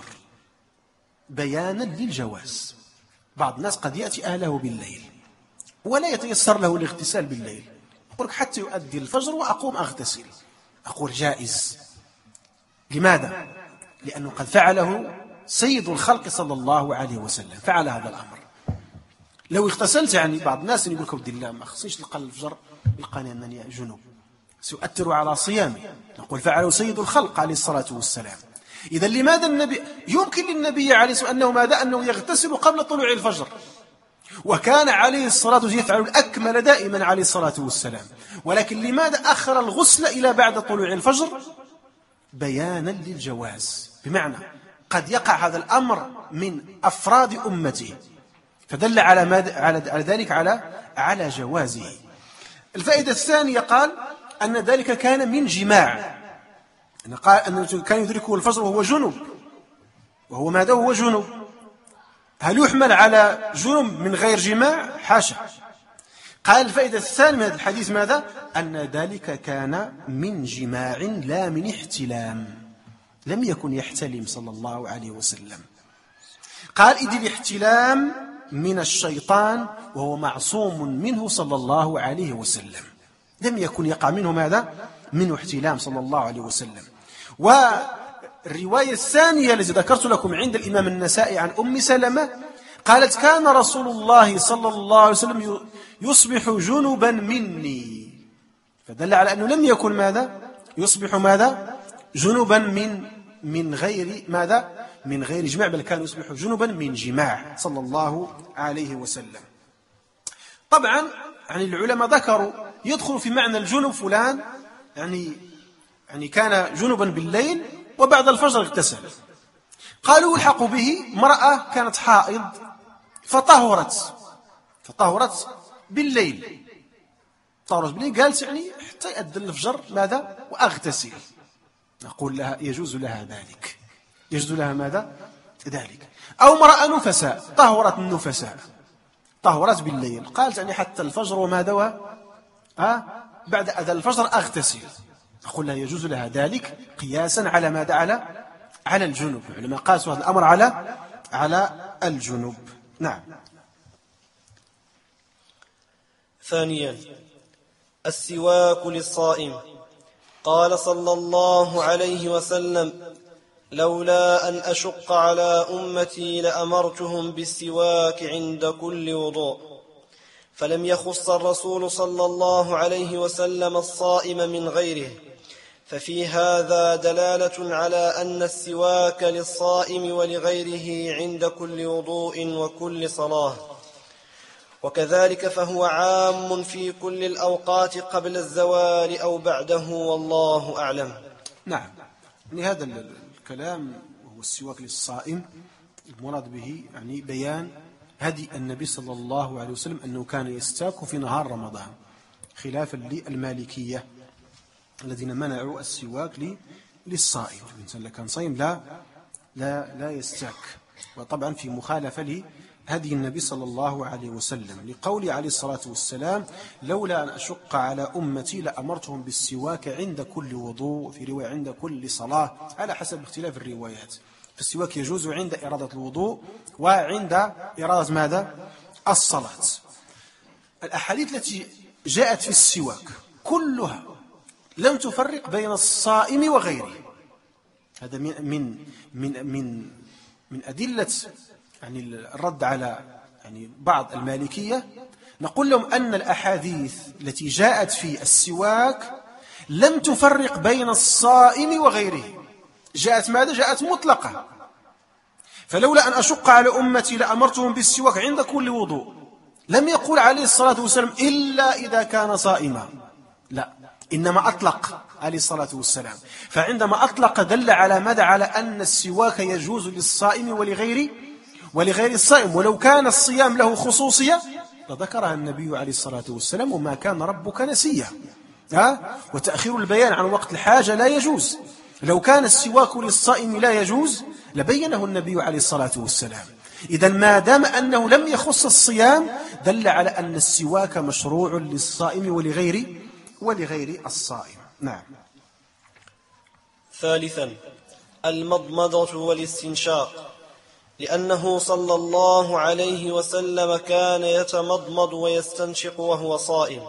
بيانا للجواز. بعض الناس قد يأتي أهله بالليل ولا يتيسر له الاغتسال بالليل، يقول حتى يؤدي الفجر وأقوم أغتسل. أقول جائز. لماذا؟ لأنه قد فعله سيد الخلق صلى الله عليه وسلم، فعل هذا الأمر. لو اغتسلت، يعني بعض الناس يقول لك ودي الله ما خصنيش نلقى الفجر يلقاني أنني جنوب، سيؤثر على صيامي. نقول فعله سيد الخلق عليه الصلاة والسلام. إذا لماذا النبي يمكن للنبي عليه الصلاة والسلام أنه ماذا؟ أنه يغتسل قبل طلوع الفجر، وكان عليه الصلاة والسلام يفعل الأكمل دائما عليه الصلاة والسلام. ولكن لماذا أخر الغسل إلى بعد طلوع الفجر؟ بيانا للجواز، بمعنى قد يقع هذا الأمر من أفراد أمته، فدل على على ذلك على على جوازه. الفائدة الثانية قال أن ذلك كان من جماع، أن قال أنه كان يدركه الفجر وهو جنب، وهو ماذا؟ هو جنب. هل يحمل على جنب من غير جماع؟ حاشا. قال الفائدة الثانية من هذا الحديث ماذا؟ أن ذلك كان من جماع لا من احتلام، لم يكن يحتلم صلى الله عليه وسلم. قال إذ الاحتلام من الشيطان وهو معصوم منه صلى الله عليه وسلم، لم يكن يقع منه ماذا؟ منه احتلام صلى الله عليه وسلم. والرواية الثانية التي ذكرت لكم عند الإمام النسائي عن أم سلمة قالت كان رسول الله صلى الله عليه وسلم يصبح جنبا مني، فدل على أنه لم يكن ماذا؟ يصبح ماذا؟ جنبا من من غير ماذا؟ من غير جماع، بل كان يصبح جنبا من جماع صلى الله عليه وسلم. طبعا يعني العلماء ذكروا يدخل في معنى الجنب فلان يعني يعني كان جنبا بالليل وبعد الفجر اغتسل. قالوا يلحق به امرأة كانت حائض فطهرت فطهرت بالليل طهرت بالليل قالت يعني حتى يأذن الفجر ماذا؟ وأغتسل. نقول لها يجوز لها ذلك، يجوز لها ماذا؟ ذلك. أو امرأة نفساء طهرت النفساء طهرت بالليل، قالت يعني حتى الفجر وماذا؟ ها بعد أذان الفجر أغتسل. نقول لها يجوز لها ذلك قياسا على ماذا؟ على على الجنوب. العلماء قاسوا هذا الأمر على على الجنوب. نعم. ثانيا السواك للصائم. قال صلى الله عليه وسلم لولا أن أشق على أمتي لأمرتهم بالسواك عند كل وضوء. فلم يخص الرسول صلى الله عليه وسلم الصائم من غيره، ففي هذا دلالة على أن السواك للصائم ولغيره عند كل وضوء وكل صلاة. وكذلك فهو عام في كل الأوقات قبل الزوال أو بعده، والله أعلم. نعم، لهذا الكلام وهو السواك للصائم المراد به يعني بيان هدي النبي صلى الله عليه وسلم أنه كان يستاك في نهار رمضان، خلافا للمالكية الذين منعوا السواك للصائم. الإنسان اللي كان صائم لا لا لا يستاك، وطبعا في مخالفة لهدي النبي صلى الله عليه وسلم، لقوله عليه الصلاة والسلام لولا أن أشق على أمتي لأمرتهم بالسواك عند كل وضوء، في رواية عند كل صلاة، على حسب اختلاف الروايات. فالسواك يجوز عند إرادة الوضوء وعند إرادة ماذا؟ الصلاة. الأحاديث التي جاءت في السواك كلها لم تفرق بين الصائم وغيره. هذا من من من من, من أدلة يعني الرد على يعني بعض المالكية. نقول لهم أن الأحاديث التي جاءت في السواك لم تفرق بين الصائم وغيره، جاءت ماذا؟ جاءت مطلقة. فلولا أن أشق على أمتي لأمرتهم بالسواك عند كل وضوء. لم يقول عليه الصلاة والسلام إلا إذا كان صائما، لا، إنما أطلق عليه الصلاة والسلام. فعندما أطلق دل على ماذا؟ على أن السواك يجوز للصائم ولغير ولغير الصائم، ولو كان الصيام له خصوصية لذكرها النبي عليه الصلاة والسلام: وما كان ربك نسيا. ها؟ وتأخير البيان عن وقت الحاجة لا يجوز. لو كان السواك للصائم لا يجوز لبينه النبي عليه الصلاة والسلام. إذا ما دام أنه لم يخص الصيام دل على أن السواك مشروع للصائم ولغير ولغير الصائم. نعم. ثالثا المضمضة والاستنشاق، لأنه صلى الله عليه وسلم كان يتمضمض ويستنشق وهو صائم،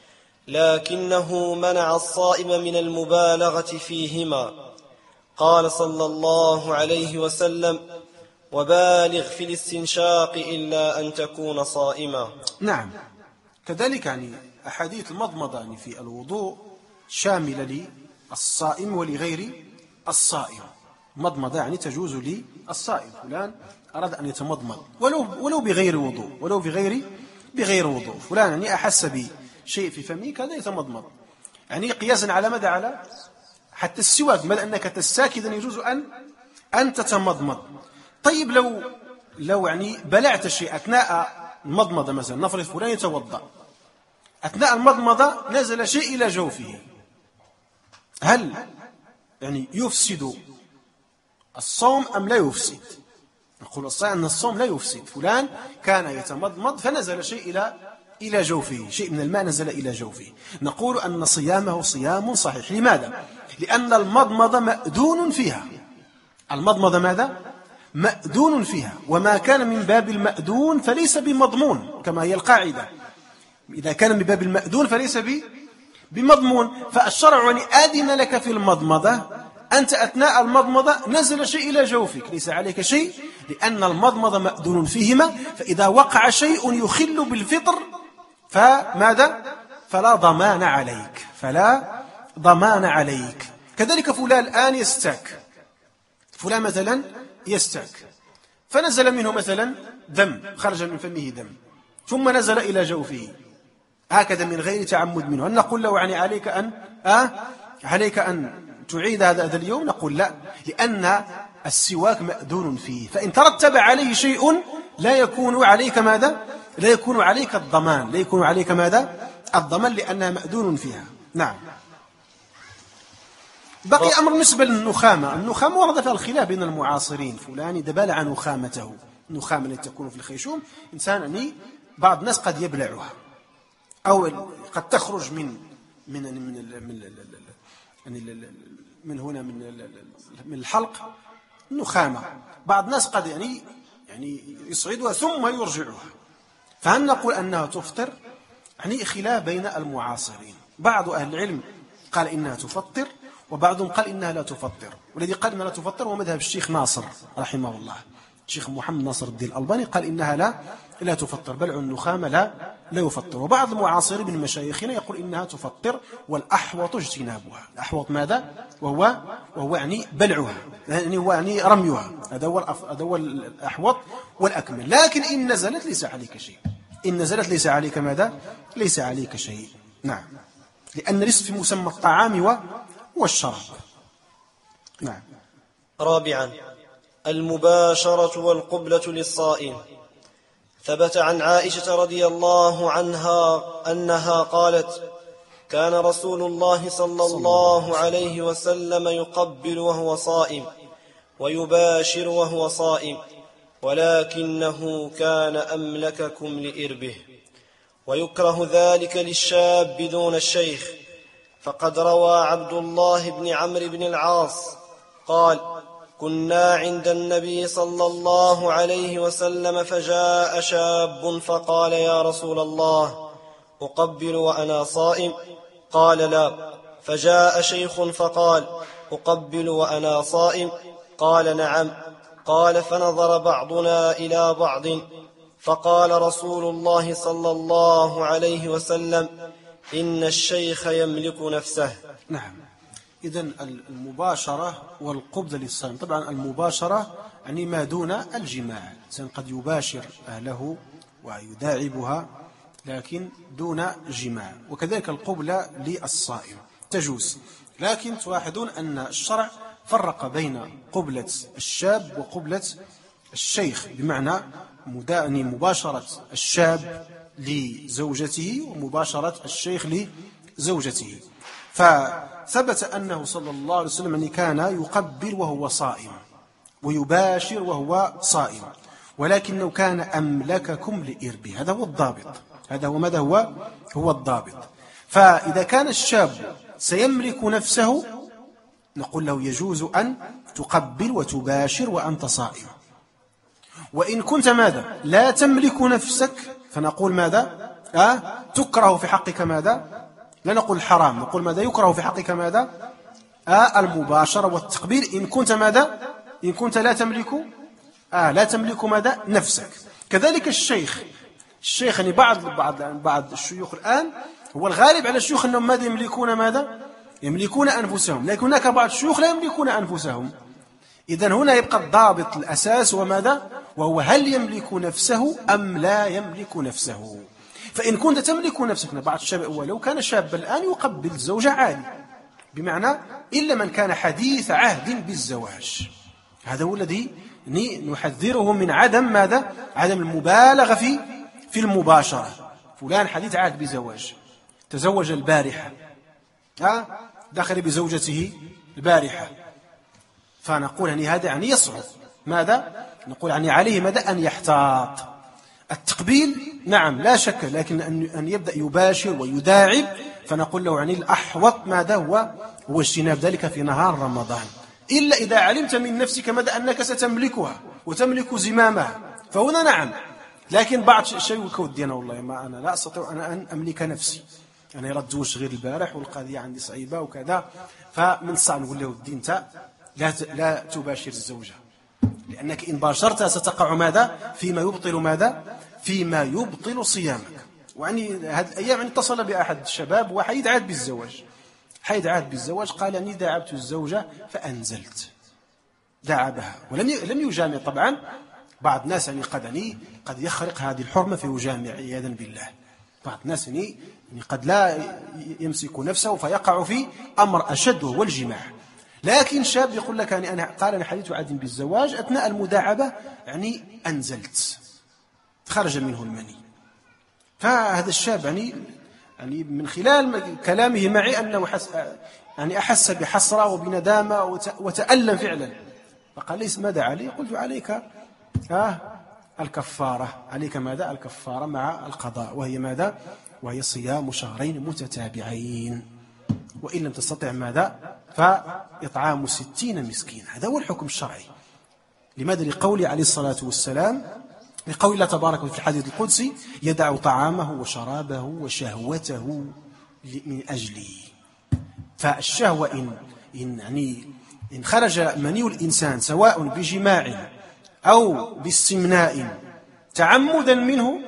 لكنه منع الصائم من المبالغة فيهما. قال صلى الله عليه وسلم: وبالغ في الاستنشاق إلا أن تكون صائما. نعم. كذلك يعني أحاديث المضمضة يعني في الوضوء شاملة للصائم ولغير الصائم. مضمضة يعني تجوز للصائم، فلان أراد أن يتمضمض ولو ولو بغير وضوء، ولو بغير بغير وضوء، فلان يعني أحس بشيء في فمه كذا يتمضمض، يعني قياسا على ماذا؟ على حتى السواك، ماذا أنك تستاك إذن يجوز أن أن تتمضمض. طيب لو لو يعني بلعت شيء أثناء المضمضة، مثلا نفرض فلان يتوضأ، أثناء المضمضة نزل شيء إلى جوفه، هل يعني يفسد الصوم أم لا يفسد؟ نقول الصحيح أن الصوم لا يفسد. فلان كان يتمضمض فنزل شيء إلى إلى جوفه، شيء من الماء نزل إلى جوفه، نقول أن صيامه صيام صحيح. لماذا؟ لأن المضمضة مأذون فيها. المضمضة ماذا؟ مأذون فيها، وما كان من باب المأذون فليس بمضمون، كما هي القاعدة. إذا كان من باب المأذون فليس بمضمون. فالشرع يعني آذن لك في المضمضة، أنت أثناء المضمضة نزل شيء إلى جوفك، ليس عليك شيء، لأن المضمضة مأذون فيهما. فإذا وقع شيء يخل بالفطر فماذا؟ فلا ضمان عليك، فلا ضمان عليك. كذلك فلان الآن يستاك، فلان مثلا يستاك فنزل منه مثلا دم، خرج من فمه دم ثم نزل إلى جوفه هكذا من غير تعمد منه، هل نقول له يعني عليك أن آه عليك أن تعيد هذا هذا اليوم؟ نقول لا، لأن السواك مأذون فيه، فإن ترتب عليه شيء لا يكون عليك ماذا؟ لا يكون عليك الضمان، لا يكون عليك ماذا؟ الضمان، لأنها مأذون فيها. نعم. بقي أمر بالنسبة للنخامة. النخامة ورد فيها الخلاف بين المعاصرين، فلان دبالع نخامته، النخامة التي تكون في الخيشوم، إنسان يعني بعض الناس قد يبلعها أو قد تخرج من من من من من هنا من من الحلق النخامة. بعض الناس قد يعني يعني يصعدها ثم يرجعها، فهل نقول أنها تفطر؟ يعني خلاف بين المعاصرين. بعض أهل العلم قال إنها تفطر، وبعضهم قال إنها لا تفطر، والذي قال إنها لا تفطر هو مذهب الشيخ ناصر رحمه الله، الشيخ محمد ناصر الدين الألباني قال إنها لا لا تفطر، بلع النخامة لا لا يفطر. وبعض المعاصرين من مشايخنا يقول إنها تفطر، والأحوط اجتنابها. الأحوط ماذا؟ وهو وهو يعني بلعها، يعني هو يعني رميها، هذا هو هذا هو الأحوط والأكمل. لكن إن نزلت ليس عليك شيء، إن نزلت ليس عليك ماذا؟ ليس عليك شيء. نعم، لأن ليس في مسمى الطعام والشراب. نعم. رابعا المباشرة والقبلة للصائم. ثبت عن عائشة رضي الله عنها أنها قالت: كان رسول الله صلى الله عليه وسلم يقبل وهو صائم ويباشر وهو صائم، ولكنه كان أملككم لإربه، ويكره ذلك للشاب دون الشيخ. فقد روى عبد الله بن عمرو بن العاص قال: كنا عند النبي صلى الله عليه وسلم فجاء شاب فقال: يا رسول الله، أقبل وأنا صائم؟ قال: لا، فجاء شيخ فقال: أقبل وأنا صائم؟ قال: نعم. قال: فنظر بعضنا إلى بعض فقال رسول الله صلى الله عليه وسلم: إن الشيخ يملك نفسه. نعم. إذن المباشرة والقبض للصائم، طبعا المباشرة يعني ما دون الجماع، الإنسان قد يباشر أهله ويداعبها لكن دون جماع، وكذلك القبلة للصائم تجوز. لكن تلاحظون أن الشرع فرق بين قبلة الشاب وقبلة الشيخ، بمعنى مباشرة الشاب لزوجته ومباشرة الشيخ لزوجته. فثبت أنه صلى الله عليه وسلم أن كان يقبل وهو صائم ويباشر وهو صائم، ولكنه كان أملككم لإربه. هذا هو الضابط، هذا هو ماذا هو هو الضابط. فإذا كان الشاب سيملك نفسه نقول له يجوز أن تقبل وتباشر وأنت صائم. وإن كنت ماذا لا تملك نفسك فنقول ماذا آه؟ تكره في حقك ماذا، لا نقول حرام، نقول ماذا يكره في حقك ماذا آه المباشرة والتقبيل إن كنت ماذا إن كنت لا تملك آه لا تملك ماذا نفسك. كذلك الشيخ الشيخ يعني بعض بعض بعض الشيوخ الآن هو الغالب على الشيوخ أنهم ماذا يملكون ماذا يملكون أنفسهم، لكن هناك بعض الشيوخ لا يملكون أنفسهم. إذن هنا يبقى الضابط الأساس وماذا وهو هل يملك نفسه أم لا يملك نفسه. فإن كنت تملك نفسك، بعض الشباب ولو كان شابا الآن يقبل الزوجة عادي، بمعنى إلا من كان حديث عهد بالزواج، هذا هو الذي نحذره من عدم ماذا عدم المبالغة في في المباشرة. فلان حديث عهد بزواج، تزوج البارحة، ها دخل بزوجته البارحة، فنقول يعني هذا يعني يصعب ماذا نقول يعني عليه ماذا أن يحتاط. التقبيل نعم لا شك، لكن أن يبدأ يباشر ويداعب فنقول له يعني الأحوط ماذا هو هو اجتناب ذلك في نهار رمضان، إلا إذا علمت من نفسك ماذا أنك ستملكها وتملك زمامها فهنا نعم. لكن بعض الشيء يكود أنا والله ما أنا لا أستطيع أنا أن أملك نفسي، أنا يعني ردوش غير البارح والقضية عندي صعيبة وكذا، فمن الصعب نقول له الدين انت لا لا تباشر الزوجة، لأنك إن باشرتها ستقع ماذا فيما يبطل ماذا فيما يبطل صيامك. وعني هذه الأيام يعني اتصل بأحد الشباب وحيد عهد بالزواج، حيد عهد بالزواج قال أني داعبت الزوجة فأنزلت، داعبها ولم لم يجامع. طبعا بعض الناس يعني قد يعني قد يخرق هذه الحرمة فيجامع عياذا بالله، بعض الناس يعني قد لا يمسك نفسه فيقع في أمر أشد وهو الجماع. لكن شاب يقول لك يعني أنا قال أنا حديث عهد بالزواج، أثناء المداعبة يعني أنزلت خرج منه المني. فهذا الشاب يعني يعني من خلال كلامه معي أنه حس يعني أحس بحسرة وبندامة وتألم فعلا، فقال ليس ماذا علي؟ قلت عليك آه الكفارة، عليك ماذا الكفارة مع القضاء، وهي ماذا وهي صيام شهرين متتابعين، وإن لم تستطع ماذا فإطعام ستين مسكين. هذا هو الحكم الشرعي. لماذا؟ لقول عليه الصلاة والسلام لقول الله تبارك في الحديث القدسي يدع طعامه وشرابه وشهوته من أجلي. فالشهوة إن, إن, يعني إن خرج مني الإنسان سواء بجماع أو باستمناء تعمدا منه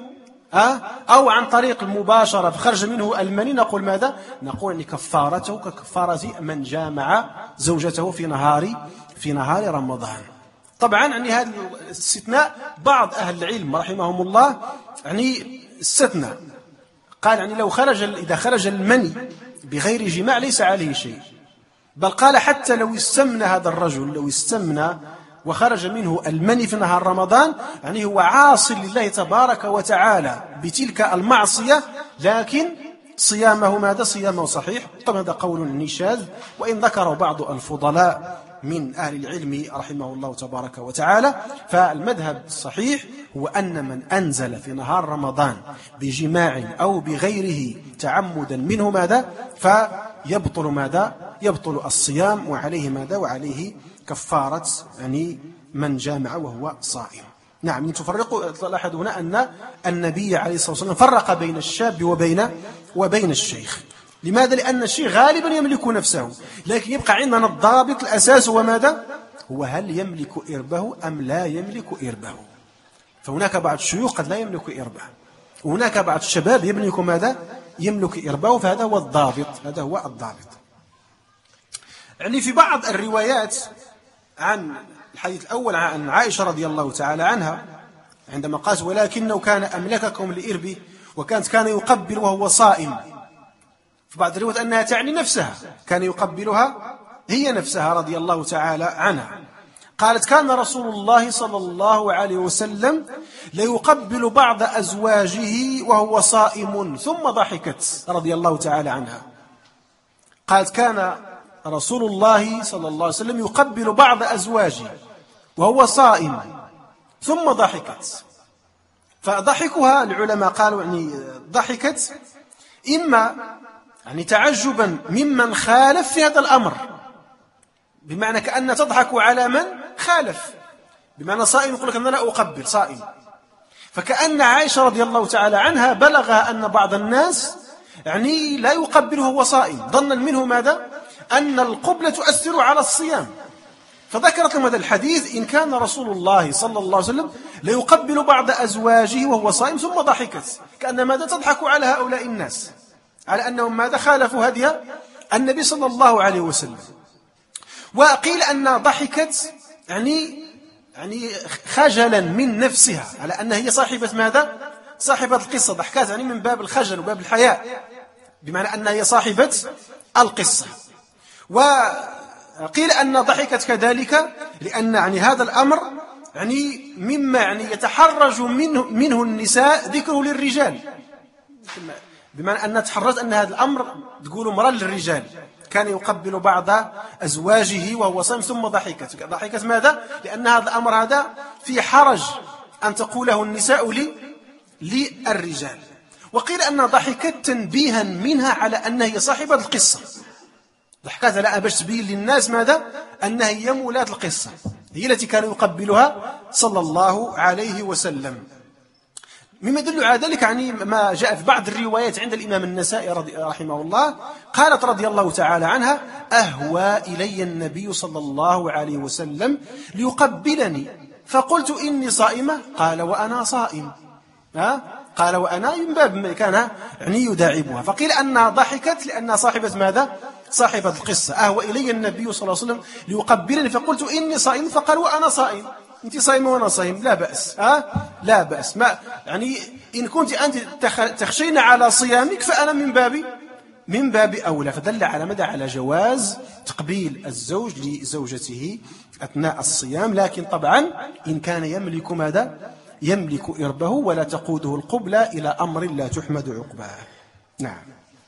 أو عن طريق المباشرة فخرج منه المني، نقول ماذا نقول أن كفارته ككفارة من جامع زوجته في نهار في نهار رمضان. طبعا يعني هذا الاستثناء بعض أهل العلم رحمهم الله يعني استثنى، قال يعني لو خرج إذا خرج المني بغير جماع ليس عليه شيء، بل قال حتى لو استمنى هذا الرجل لو استمنى وخرج منه المني في نهار رمضان يعني هو عاصي لله تبارك وتعالى بتلك المعصية، لكن صيامه ماذا صيامه صحيح. طبعا هذا قول نشاذ، وإن ذكره بعض الفضلاء من أهل العلم رحمه الله تبارك وتعالى، فالمذهب الصحيح هو أن من أنزل في نهار رمضان بجماع أو بغيره تعمدا منه ماذا فيبطل ماذا يبطل الصيام، وعليه ماذا وعليه كفارة يعني من جامع وهو صائم. نعم تفرقوا تلاحظ هنا أن النبي عليه الصلاة والسلام فرق بين الشاب وبين وبين الشيخ، لماذا؟ لأن الشيء غالبا يملك نفسه، لكن يبقى عندنا الضابط الأساس هو ماذا؟ هو هل يملك إربه أم لا يملك إربه. فهناك بعض الشيوخ قد لا يملك إربه، وهناك بعض الشباب يملك ماذا؟ يملك إربه، فهذا هو الضابط، هذا هو الضابط. يعني في بعض الروايات عن الحديث الأول عن عائشة رضي الله تعالى عنها عندما قالت ولكنه كان أملككم لإربه وكانت كان يقبل وهو صائم، في بعض الروايات أنها تعني نفسها، كان يقبلها هي نفسها رضي الله تعالى عنها. قالت كان رسول الله صلى الله عليه وسلم ليقبل بعض أزواجه وهو صائم، ثم ضحكت رضي الله تعالى عنها. قالت كان رسول الله صلى الله عليه وسلم يقبل بعض أزواجه وهو صائم، ثم ضحكت. فضحكها العلماء قالوا يعني ضحكت إما يعني تعجبا ممن خالف في هذا الأمر، بمعنى كأن تضحك على من خالف، بمعنى صائم يقول لك أنا لا أقبل صائم. فكأن عائشة رضي الله تعالى عنها بلغها أن بعض الناس يعني لا يقبل وهو صائم، ظنا منه ماذا؟ أن القبلة تؤثر على الصيام، فذكرت لهم هذا الحديث إن كان رسول الله صلى الله عليه وسلم ليقبل بعض أزواجه وهو صائم، ثم ضحكت، كأن ماذا؟ تضحك على هؤلاء الناس على أنهم ماذا؟ خالفوا هدي النبي صلى الله عليه وسلم. وقيل أن ضحكت يعني يعني خجلا من نفسها على أنها هي صاحبة ماذا؟ صاحبة القصة، ضحكات يعني من باب الخجل وباب الحياء، بمعنى أنها هي صاحبة القصة. وقيل أن ضحكت كذلك لأن يعني هذا الأمر يعني مما يعني يتحرج منه, منه النساء ذكره للرجال، بمعنى أنها تحرجت أن هذا الأمر تقول مرة للرجال، كان يقبل بعض أزواجه وهو صائم ثم ضحكت. ضحكت ماذا؟ لأن هذا الأمر هذا في حرج أن تقوله النساء لي للرجال. وقيل أن ضحكت تنبيها منها على أنها هي صاحبة القصة، ضحكت لا باش تبين للناس ماذا؟ أنها هي مولاة القصة، هي التي كان يقبلها صلى الله عليه وسلم. مما يدل على ذلك يعني ما جاء في بعض الروايات عند الإمام النسائي رحمه الله، قالت رضي الله تعالى عنها أهوى إلي النبي صلى الله عليه وسلم ليقبلني فقلت إني صائمة، قال وأنا صائم، ها؟ قال وأنا من باب كان يعني يداعبها. فقيل أنها ضحكت لأنها صاحبة ماذا؟ صاحبة القصة. أهوى إلي النبي صلى الله عليه وسلم ليقبلني فقلت إني صائم، فقال وأنا صائم، أنت صائمة وأنا صائم، لا بأس، ها؟ لا بأس، ما يعني إن كنت أنت تخشين على صيامك فأنا من باب من باب أولى. فدل على مدى على جواز تقبيل الزوج لزوجته أثناء الصيام، لكن طبعا إن كان يملك ماذا؟ يملك إربه ولا تقوده القبلة إلى أمر لا تحمد عقباه. نعم.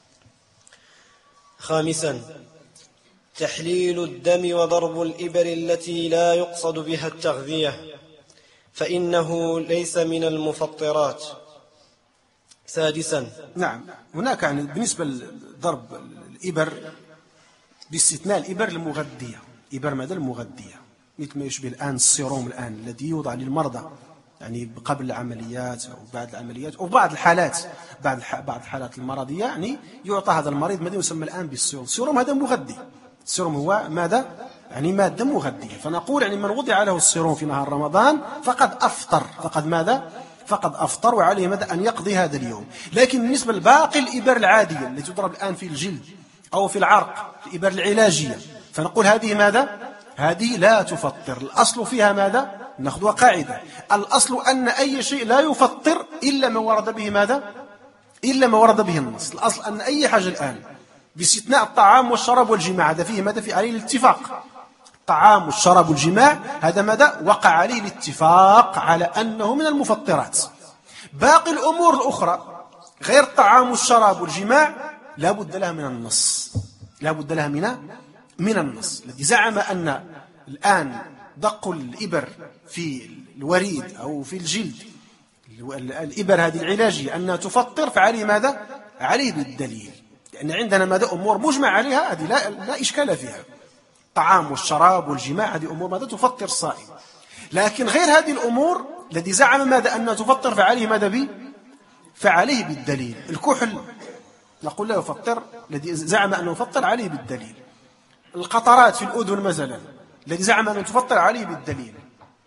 خامسا تحليل الدم وضرب الإبر التي لا يقصد بها التغذية، فإنه ليس من المفطرات. سادسا نعم، هناك يعني بالنسبة لضرب الإبر باستثناء الإبر المغذية، إبر ماذا؟ المغذية، مثل ما يشبه الآن السيروم الآن الذي يوضع للمرضى يعني قبل العمليات أو بعد العمليات أو بعض الحالات بعض بعض الحالات المرضية يعني يعطى هذا المريض ماذا يسمى الآن بالسيروم. السيروم هذا مغذي، السيروم هو ماذا؟ يعني مادة مغذية. فنقول يعني من وضع له السيروم في نهار رمضان فقد أفطر، فقد ماذا؟ فقد أفطر، وعليه ماذا؟ أن يقضي هذا اليوم. لكن بالنسبة لباقي الإبر العادية التي تضرب الآن في الجلد أو في العرق، الإبر العلاجية، فنقول هذه ماذا؟ هذه لا تفطر. الأصل فيها ماذا؟ نأخذ قاعدة، الأصل أن أي شيء لا يفطر إلا ما ورد به ماذا؟ إلا ما ورد به النص. الأصل أن أي حاجة الآن باستثناء الطعام والشراب والجماع هذا فيه ماذا؟ في عليه الاتفاق، الطعام والشراب والجماع هذا ماذا؟ وقع عليه الاتفاق على أنه من المفطرات. باقي الأمور الأخرى غير الطعام والشراب والجماع لا بد لها من النص، لا بد لها من من النص. الذي زعم أن الآن دق الإبر في الوريد أو في الجلد، الإبر هذه العلاجية أنها تفطر، فعليه ماذا؟ عليه بالدليل، لأن عندنا ماذا؟ أمور مجمع عليها هذه لا, لا إشكال فيها، الطعام والشراب والجماع هذه أمور ماذا؟ تفطر الصائم. لكن غير هذه الأمور الذي زعم ماذا؟ أنها تفطر، فعليه ماذا به؟ فعليه بالدليل. الكحل نقول لا يفطر. الذي زعم أنه يفطر عليه بالدليل. القطرات في الأذن مثلا الذي زعم أنه تفطر عليه بالدليل.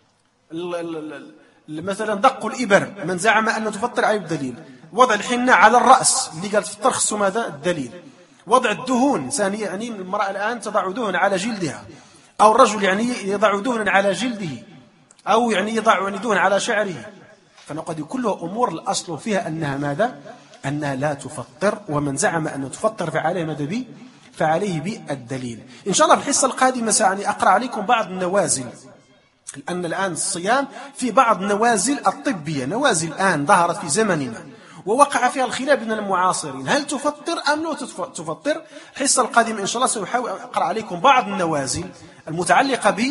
مثلا دق الإبر من زعم أنه تفطر عليه بالدليل. وضع الحنة على الرأس اللي قال تفطر خصو ماذا الدليل. وضع الدهون ثانيا يعني المرأة الآن تضع دهن على جلدها أو الرجل يعني يضع دهنا على جلده أو يعني يضع يعني دهن على شعره. فنقول كلها أمور الأصل فيها أنها ماذا أنها لا تفطر. ومن زعم أنه تفطر فعليه ماذا بي فعليه بالدليل. إن شاء الله في الحصة القادمة سأعني أقرأ عليكم بعض النوازل. لأن الآن الصيام في بعض النوازل الطبية نوازل الآن ظهرت في زمننا ووقع فيها الخلاف بين المعاصرين هل تفطر أم لا تفطر. الحصة القادمة إن شاء الله سأحاول أقرأ عليكم بعض النوازل المتعلقة ب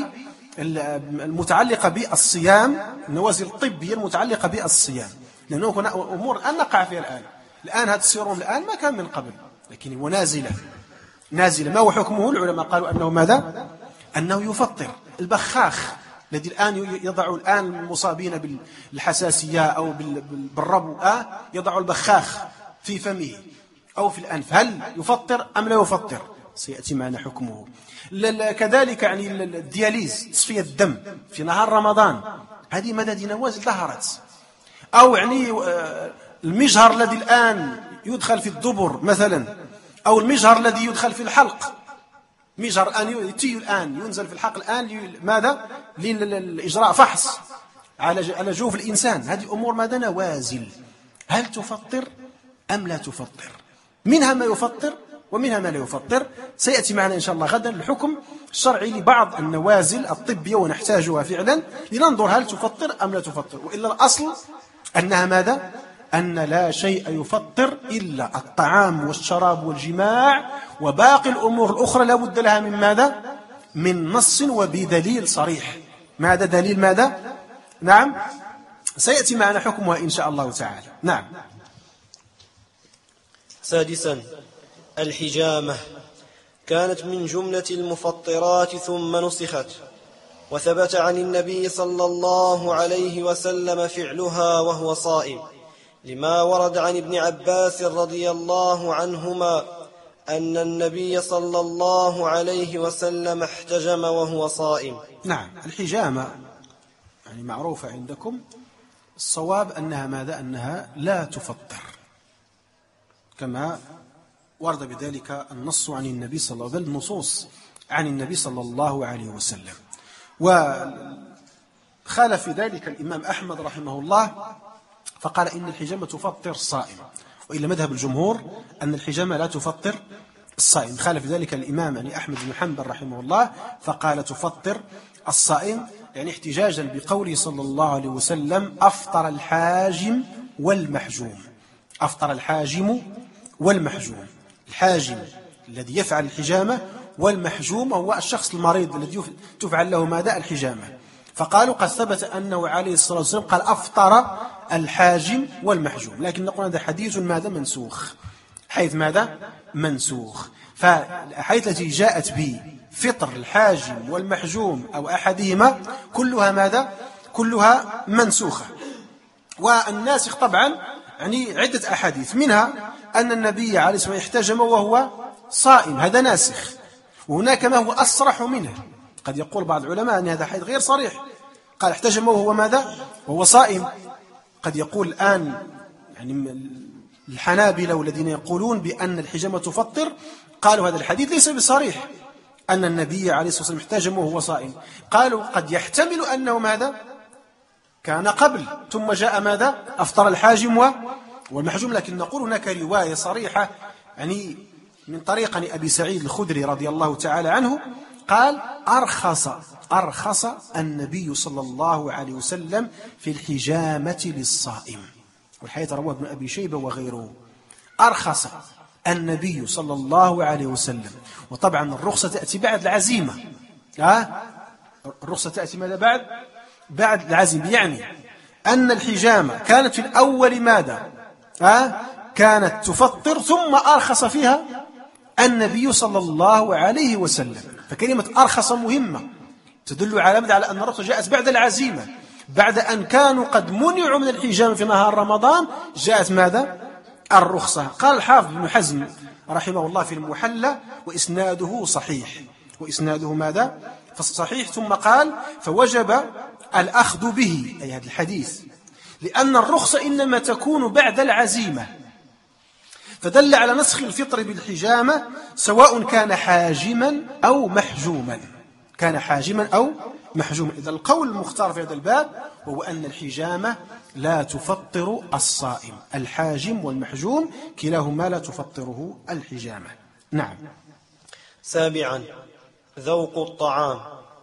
المتعلقة بالصيام النوازل الطبية المتعلقة بالصيام. لأنه هناك أمور الآن نقع فيها الآن الآن هذا السيروم الآن ما كان من قبل لكن هو نازلة نازلة. ما هو حكمه؟ العلماء قالوا أنه ماذا أنه يفطر. البخاخ الذي الآن يضع الآن المصابين بالحساسية أو بالربو آه يضع البخاخ في فمه أو في الأنف هل يفطر أم لا يفطر؟ سيأتي معنا حكمه. كذلك يعني الدياليز تصفية الدم في نهار رمضان هذه مدى نوازل ظهرت. أو يعني المجهر الذي الآن يدخل في الدبر مثلا أو المجهر الذي يدخل في الحلق مجهر الآن يتي الآن ينزل في الحلق الآن ماذا للإجراء فحص على على جوف الإنسان. هذه أمور ماذا نوازل هل تفطر أم لا تفطر. منها ما يفطر ومنها ما لا يفطر. سيأتي معنا إن شاء الله غدا الحكم الشرعي لبعض النوازل الطبية ونحتاجها فعلا لننظر هل تفطر أم لا تفطر. وإلا الأصل أنها ماذا أن لا شيء يفطر إلا الطعام والشراب والجماع وباقي الأمور الأخرى لا بد لها من ماذا من نص وبدليل صريح. ماذا دليل ماذا نعم سيأتي معنا حكمها إن شاء الله تعالى. نعم. سادسا الحجامة كانت من جملة المفطرات ثم نسخت وثبت عن النبي صلى الله عليه وسلم فعلها وهو صائم لما ورد عن ابن عباس رضي الله عنهما أن النبي صلى الله عليه وسلم احتجم وهو صائم. نعم الحجامة يعني معروفة عندكم. الصواب أنها ماذا أنها لا تفطر كما ورد بذلك النص عن النبي صلى الله عليه وسلم النصوص عن النبي صلى الله عليه وسلم. وخالف في ذلك الإمام أحمد رحمه الله فقال إن الحجامة تفطر الصائم وإلا مذهب الجمهور أن الحجامة لا تفطر الصائم. خالف في ذلك الإمام يعني أحمد بن حنبل رحمه الله فقال تفطر الصائم يعني احتجاجا بقوله صلى الله عليه وسلم أفطر الحاجم والمحجوم. أفطر الحاجم والمحجوم. الحاجم الذي يفعل الحجامة والمحجوم هو الشخص المريض الذي تفعل له ماذا الحجامة. فقالوا قد ثبت أنه عليه الصلاة والسلام قال أفطر الحاجم والمحجوم. لكن نقول هذا حديث ماذا منسوخ حيث ماذا منسوخ. فحيث التي جاءت بفطر الحاجم والمحجوم أو أحدهما كلها ماذا كلها منسوخة. والناسخ طبعا يعني عدة أحاديث منها أن النبي عليه الصلاة والسلام احتجم وهو صائم هذا ناسخ. وهناك ما هو أصرح منه. قد يقول بعض العلماء أن هذا حديث غير صريح قال احتجم وهو ماذا وهو صائم. قد يقول الآن يعني الحنابلة الذين يقولون بأن الحجامة تفطر قالوا هذا الحديث ليس بصريح أن النبي عليه الصلاة والسلام احتجم وهو صائم. قالوا قد يحتمل أنه ماذا كان قبل ثم جاء ماذا أفطر الحاجم والمحجوم. لكن نقول هناك رواية صريحة يعني من طريق أبي سعيد الخدري رضي الله تعالى عنه قال أرخص أرخص النبي صلى الله عليه وسلم في الحجامة للصائم. والحديث رواه ابن أبي شيبة وغيره. أرخص النبي صلى الله عليه وسلم. وطبعا الرخصة تأتي بعد العزيمة. ها الرخصة تأتي ماذا بعد بعد العزيمة. يعني أن الحجامة كانت في الأول ماذا ها كانت تفطر ثم أرخص فيها النبي صلى الله عليه وسلم. فكلمة أرخص مهمة تدل على ماذا على أن الرخصة جاءت بعد العزيمة بعد أن كانوا قد منعوا من الحجامة في نهار رمضان. جاءت ماذا الرخصة. قال الحافظ ابن حزم رحمه الله في المحلى: وإسناده صحيح. وإسناده ماذا؟ فالصحيح. ثم قال: فوجب الأخذ به، أي هذا الحديث، لأن الرخصة إنما تكون بعد العزيمة، فدل على نسخ الفطر بالحجامة سواء كان حاجما أو محجوما. كان حاجما أو محجوما. إذا القول المختار في هذا الباب وهو أن الحجامة لا تفطر الصائم. الحاجم والمحجوم كلاهما لا تفطره الحجامة. نعم. سابعا: ذوق الطعام،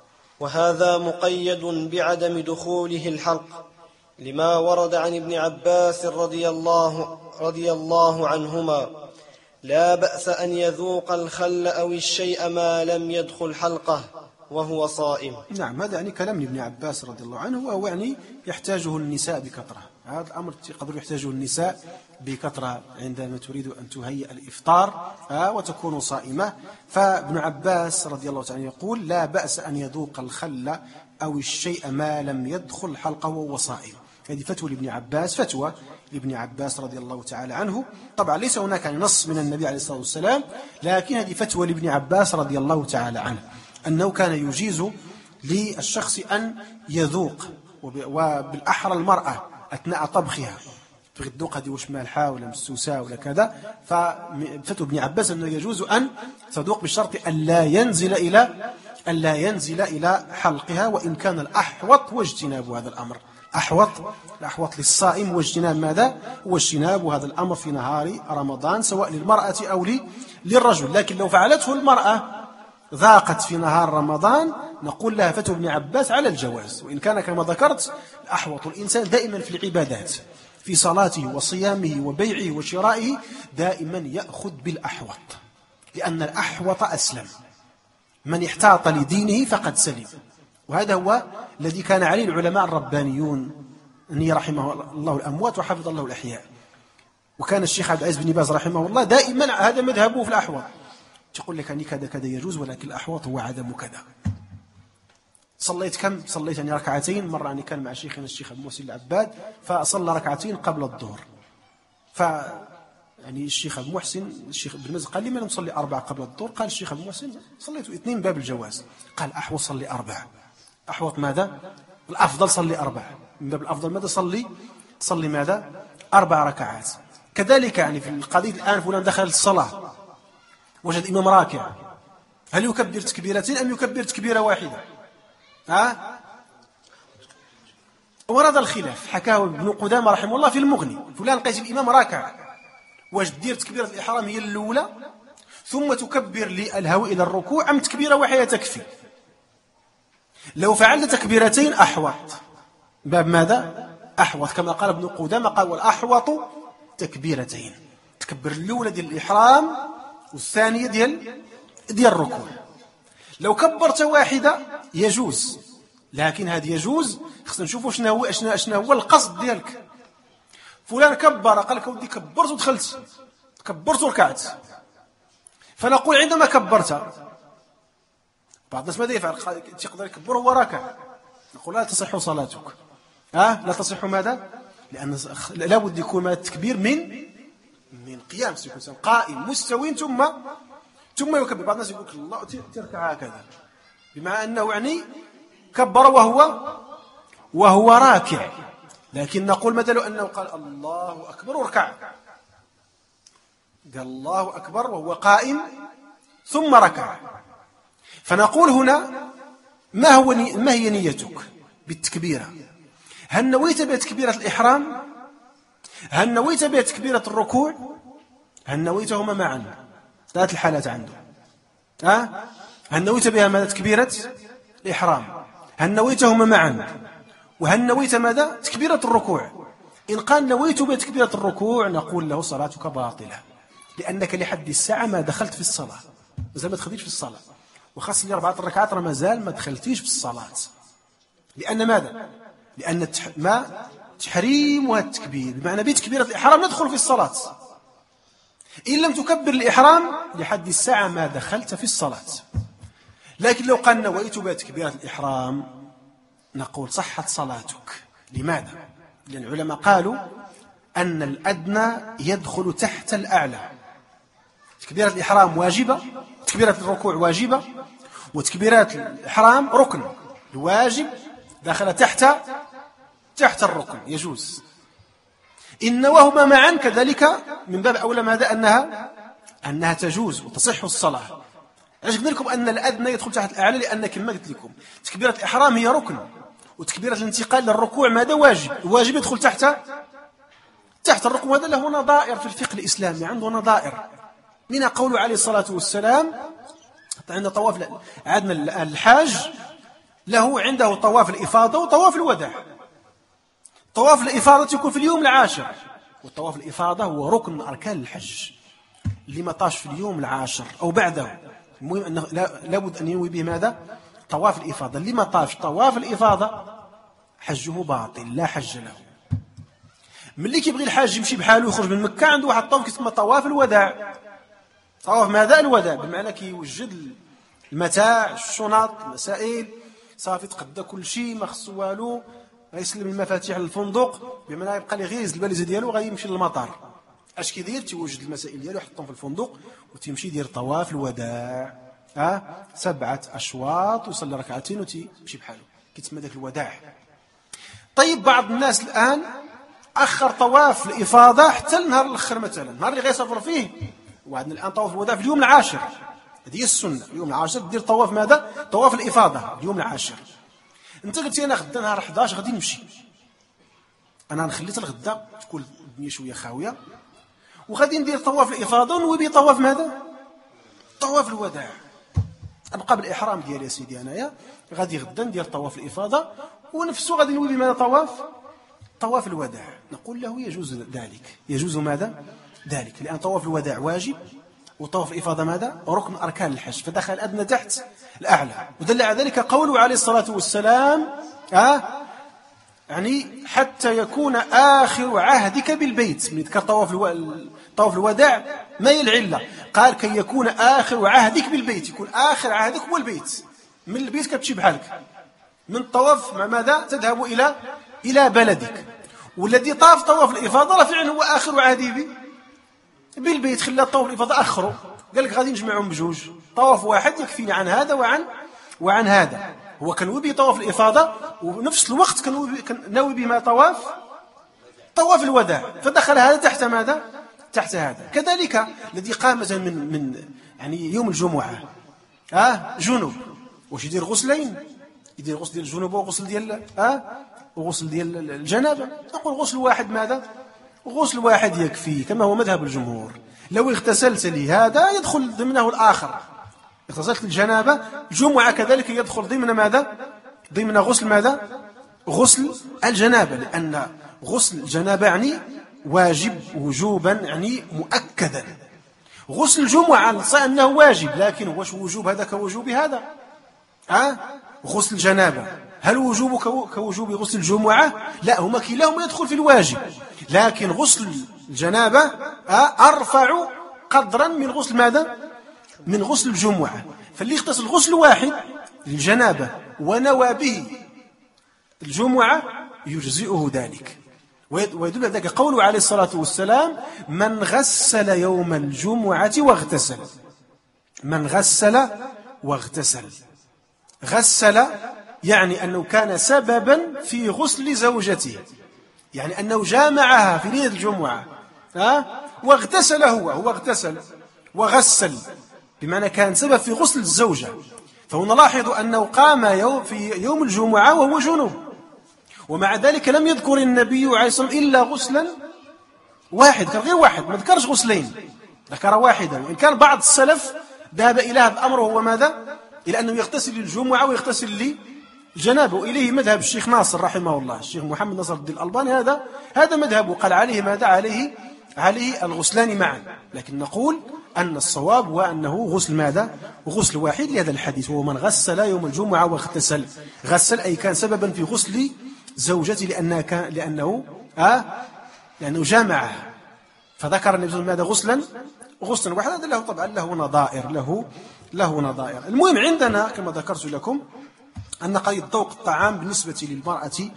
وهذا مقيد بعدم دخوله الحلق، لما ورد عن ابن عباس رضي الله, رضي الله عنهما: لا بأس أن يذوق الخل أو الشيء ما لم يدخل حلقه وهو صائم. نعم، هذا يعني كلام ابن عباس رضي الله عنه، وهو يعني يحتاجه النساء بكثرة. هذا الأمر قد يحتاجه النساء بكثرة عندما تريد أن تهيئ الإفطار وتكون صائمة. فابن عباس رضي الله عنه يقول: لا بأس أن يذوق الخل أو الشيء ما لم يدخل حلقه وهو صائم. هذه فتوى لابن عباس، فتوى لابن عباس رضي الله تعالى عنه. طبعا ليس هناك نص من النبي عليه الصلاة والسلام، لكن هذه فتوى لابن عباس رضي الله تعالى عنه، أنه كان يجيز للشخص أن يذوق، وبالأحرى المرأة أثناء طبخها تبغي تذوق هذه واش مالحة ولا مسوسة ولا كذا، ففتوى ابن عباس أنه يجوز أن تذوق بشرط أن لا ينزل إلى أن لا ينزل إلى حلقها، وإن كان الأحوط واجتناب هذا الأمر. أحوط الأحوط للصائم واجتناب ماذا؟ واجتناب هذا الأمر في نهار رمضان، سواء للمرأة أو للرجل. لكن لو فعلته المرأة ذاقت في نهار رمضان نقول لها فتوى ابن عباس على الجواز، وإن كان كما ذكرت الأحوط الإنسان دائما في العبادات، في صلاته وصيامه وبيعه وشرائه دائما يأخذ بالأحوط، لأن الأحوط أسلم. من احتاط لدينه فقد سلم. وهذا هو الذي كان عليه العلماء الربانيون، أن رحمه الله الأموات وحفظ الله الأحياء. وكان الشيخ عبد العزيز بن باز رحمه الله دائما هذا مذهبه في الأحوط، تقول لك أني كذا كذا يجوز، ولكن الأحوط هو عدم كذا. صليت كم؟ صليت يعني ركعتين. مرة أني كان مع شيخنا الشيخ أبو محسن العباد، فصلى ركعتين قبل الظهر، ف يعني الشيخ أبو محسن الشيخ ابن مزق قال لي: ما نصلي أربعة قبل الظهر؟ قال الشيخ أبو محسن: صليت اثنين باب الجواز. قال: أحوط صلي أربعة. أحوط ماذا؟ الأفضل صلي أربعة. من باب الأفضل ماذا؟ صلي صلي ماذا؟ أربع ركعات. كذلك يعني في القضية الآن فلان دخل الصلاة وجد إمام راكع، هل يكبر تكبيرتين أم يكبر تكبيرة واحدة؟ ها؟ ورد الخلاف، حكاه ابن قدامة رحمه الله في المغني. فلان لقيت الإمام راكع، واش دير تكبيرة الإحرام هي الأولى ثم تكبر للهوء إلى الركوع، أم تكبيرة واحدة تكفي؟ لو فعلت تكبيرتين أحوط. باب ماذا؟ أحوط، كما قال ابن قدامة، قال: والأحوط تكبيرتين، تكبر الأولى ديال الإحرام والثانية ديال ديال الركوع. لو كبرت واحدة يجوز، لكن هذا يجوز خصنا نشوفوا شنو هو شنو هو القصد ديالك. فلان كبر، قال لك ودي كبرت ودخلت، كبرت وركعت، فنقول عندما كبرت، بعض الناس ماذا يفعل؟ يقدر يكبر وهو راكع، نقول: لا تصح صلاتك. ها؟ لا تصح ماذا؟ لأن لا بد يكون التكبير من من قيام، يكون قائم مستوي ثم ثم يكبر. بعض الناس يقول الله تركع هكذا، بمعنى أنه يعني كبر وهو وهو راكع. لكن نقول مثل أنه قال الله أكبر وركع، قال الله أكبر وهو قائم ثم ركع، فنقول هنا ما هو ما هي نيتك بالتكبيرة؟ هل نويت بتكبيرة الإحرام؟ هل نويت بتكبيرة الركوع؟ هل نويتهما معا؟ ثلاث الحالات عنده. ها؟ هل نويت بها ماذا؟ تكبيرة الإحرام. هل نويتهما معا؟ وهل نويت ماذا؟ تكبيرة الركوع. إن قال نويت بتكبيرة الركوع نقول له صلاتك باطلة، لأنك لحد الساعة ما دخلت في الصلاة، مازال ما دخلتيش في الصلاة، وخاصة لي أربعة ركعات ما زال ما دخلتيش في الصلاة. لأن ماذا؟ لأن ما تحريمها التكبير، بمعنى بتكبيرة الإحرام ندخل في الصلاة. إن لم تكبر الإحرام لحد الساعة ما دخلت في الصلاة. لكن لو قال نويت بتكبيرة الإحرام نقول صحت صلاتك. لماذا؟ لأن العلماء قالوا أن الأدنى يدخل تحت الأعلى. تكبيرة الإحرام واجبة، تكبيرة الركوع واجبة، وتكبيرات الإحرام ركن، الواجب داخل تحت تحت الركن يجوز. إن وهما معا كذلك من باب أولى ماذا أنها أنها تجوز وتصح الصلاة. علاش قلنا لكم أن الأدنى يدخل تحت الأعلى؟ لأن كما قلت لكم تكبيرة الإحرام هي ركن، وتكبيرة الانتقال للركوع ماذا واجب، الواجب يدخل تحت تحت الركن. وهذا له نظائر في الفقه الإسلامي، عنده نظائر، منها قوله عليه الصلاة والسلام عند طواف عندنا الحاج له عنده طواف الإفاضة وطواف الوداع. طواف الإفاضة يكون في اليوم العاشر، والطواف الإفاضة هو ركن من أركان الحج اللي ما طاش في اليوم العاشر أو بعده. المهم أنه لابد أن ينوي به ماذا؟ طواف الإفاضة. اللي ما طاش طواف الإفاضة حجه باطل لا حج له. من اللي كيبغي الحاج يمشي بحاله يخرج من مكة عنده واحد الطواف كيسمى طواف الوداع. طواف ماذا؟ الوداع، بمعنى كيوجد المتاع الشنط المسائل صافي تقدى كل شيء ما خصو والو، غيسلم المفاتيح للفندق، بمعنى يبقى لي غير يزد الباليزه ديالو غادي يمشي للمطار. اش كيدير؟ تيوجد المسائل ديالو يحطهم في الفندق وتيمشي يدير طواف الوداع، ها أه؟ سبعه اشواط ويصلي ركعتين وتيمشي بحاله، كيتسمى ذاك الوداع. طيب بعض الناس الان اخر طواف الافاضه حتى النهار الاخر، مثلا النهار اللي غيسافر فيه، وعندنا الان طواف الوداع في اليوم العاشر، هذه هي السنه، اليوم العاشر دير طواف ماذا؟ طواف الافاضه اليوم العاشر. انت قلتي انا غدا نهار إحدى عشر غادي نمشي، انا نخلي حتى الغدا تكون الدنيا شويه خاويه وغادي ندير طواف الافاضه ونوي به طواف ماذا؟ طواف الوداع. ابقى بالاحرام ديالي يا سيدي، انايا غادي غدا ندير طواف الافاضه ونفسه غادي نوي به ماذا؟ طواف طواف الوداع. نقول له يجوز ذلك، يجوز ماذا؟ ذلك، لان طواف الوداع واجب وطواف الإفاضة ماذا؟ ركن أركان الحج، فدخل الأدنى تحت الأعلى. ودل على ذلك قوله عليه الصلاة والسلام آه يعني حتى يكون آخر عهدك بالبيت. من ذكر طواف الو... طواف الوداع ما هي العلة؟ قال كي يكون آخر عهدك بالبيت، يكون آخر عهدك هو البيت. من البيت كتمشي بحالك، من الطواف مع ماذا؟ تذهب إلى إلى بلدك. والذي طاف طواف الإفاضة راه فعلا هو آخر عهده به بالبيت، خلى الطواف الإفاضة أخره، قال لك غادي نجمعهم بجوج، طواف واحد يكفيني عن هذا وعن وعن هذا. هو كان نوي به طواف الإفاضة ونفس الوقت كان ناوي به ما طواف طواف الوداع، فدخل هذا تحت ماذا؟ تحت هذا. كذلك الذي قام مثلا من من يعني يوم الجمعة اه جنوب، واش يدير غسلين؟ يدير غسل ديال الجنوب وغسل ديال اه وغسل ديال الجنابة. نقول غسل واحد ماذا؟ غسل واحد يكفي، كما هو مذهب الجمهور. لو اغتسلت لهذا يدخل ضمنه الآخر، اغتسلت الجنابة الجمعة كذلك يدخل ضمن ماذا؟ ضمن غسل ماذا؟ غسل الجنابة، لأن غسل الجنابة يعني واجب وجوبا يعني مؤكدا. غسل الجمعة صحيح أنه واجب، لكن واش وجوب هذا كوجوب هذا؟ أه؟ غسل الجنابة هل وجوب كوجوب غسل الجمعة؟ لا، هما كلاهما يدخل في الواجب، لكن غسل الجنابة أرفع قدرا من غسل ماذا؟ من غسل الجمعة. فاللي يغتسل غسل واحد للجنابة ونوى به الجمعة يجزئه ذلك. ويدل ذلك قوله عليه الصلاة والسلام من غسل يوم الجمعة واغتسل. من غسل واغتسل، غسل يعني أنه كان سببا في غسل زوجته، يعني أنه جامعها في ليلة الجمعة ها؟ واغتسل، هو هو اغتسل وغسل، بمعنى كان سبب في غسل الزوجة. فهنا لاحظوا أنه قام يوم في يوم الجمعة وهو جنوب، ومع ذلك لم يذكر النبي عليه الصلاة والسلام إلا غسلا واحد، كان غير واحد، ما ذكرش غسلين، ذكر واحدا. وإن كان بعض السلف ذهب إلى هذا الأمر وهو ماذا؟ إلى أنه يغتسل للجمعة ويغتسل للجنابة، وإليه مذهب الشيخ ناصر رحمه الله، الشيخ محمد ناصر الدين الألباني، هذا هذا مذهبه، قال عليه ماذا؟ عليه عليه الغسلان معا. لكن نقول أن الصواب هو أنه غسل ماذا؟ غسل واحد لهذا الحديث، وهو من غسل يوم الجمعة واغتسل. غسل أي كان سببا في غسل زوجته لأنه كان لأنه آه لأنه جامعها، فذكر النبي صلى الله عليه وسلم غسلا غسلا واحدا. هذا له طبعا له نظائر له له نظائر. المهم عندنا كما ذكرت لكم أن قضية ذوق الطعام بالنسبة للمرأة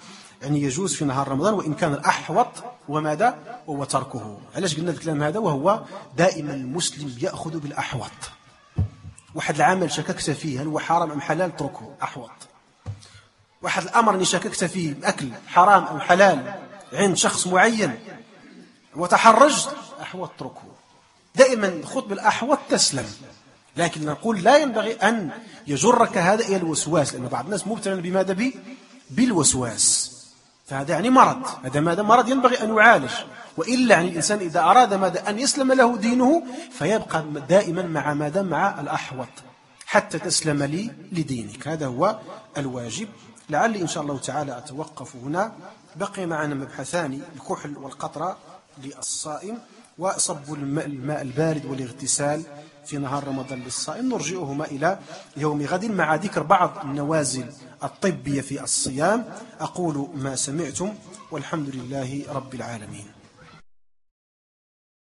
يعني يجوز في نهار رمضان، وإن كان الأحوط وماذا هو تركه. علاش قلنا الكلام هذا؟ وهو دائما المسلم يأخذ بالأحوط. واحد العمل شككت فيه هل هو حرام أم حلال، اتركه أحوط. واحد الأمر اللي شككت فيه أكل حرام أو حلال عند شخص معين وتحرجت، أحوط اتركه. دائما خذ بالأحوط تسلم. لكن نقول لا ينبغي أن يجرك هذا إلى الوسواس، لأن بعض الناس مبتلى بماذا بي بالوسواس، فهذا يعني مرض. هذا ماذا مرض ينبغي أن يعالج. وإلا يعني الإنسان إذا أراد ماذا أن يسلم له دينه فيبقى دائما مع ماذا مع الأحوط حتى تسلم لي لدينك. هذا هو الواجب. لعلي إن شاء الله تعالى أتوقف هنا. بقي معنا مبحثان: الكحل والقطرة للصائم، وصب الماء, الماء البارد والاغتسال في نهار رمضان للصائم. نرجئهما إلى يوم غد مع ذكر بعض النوازل الطبية في الصيام. أقول ما سمعتم والحمد لله رب العالمين.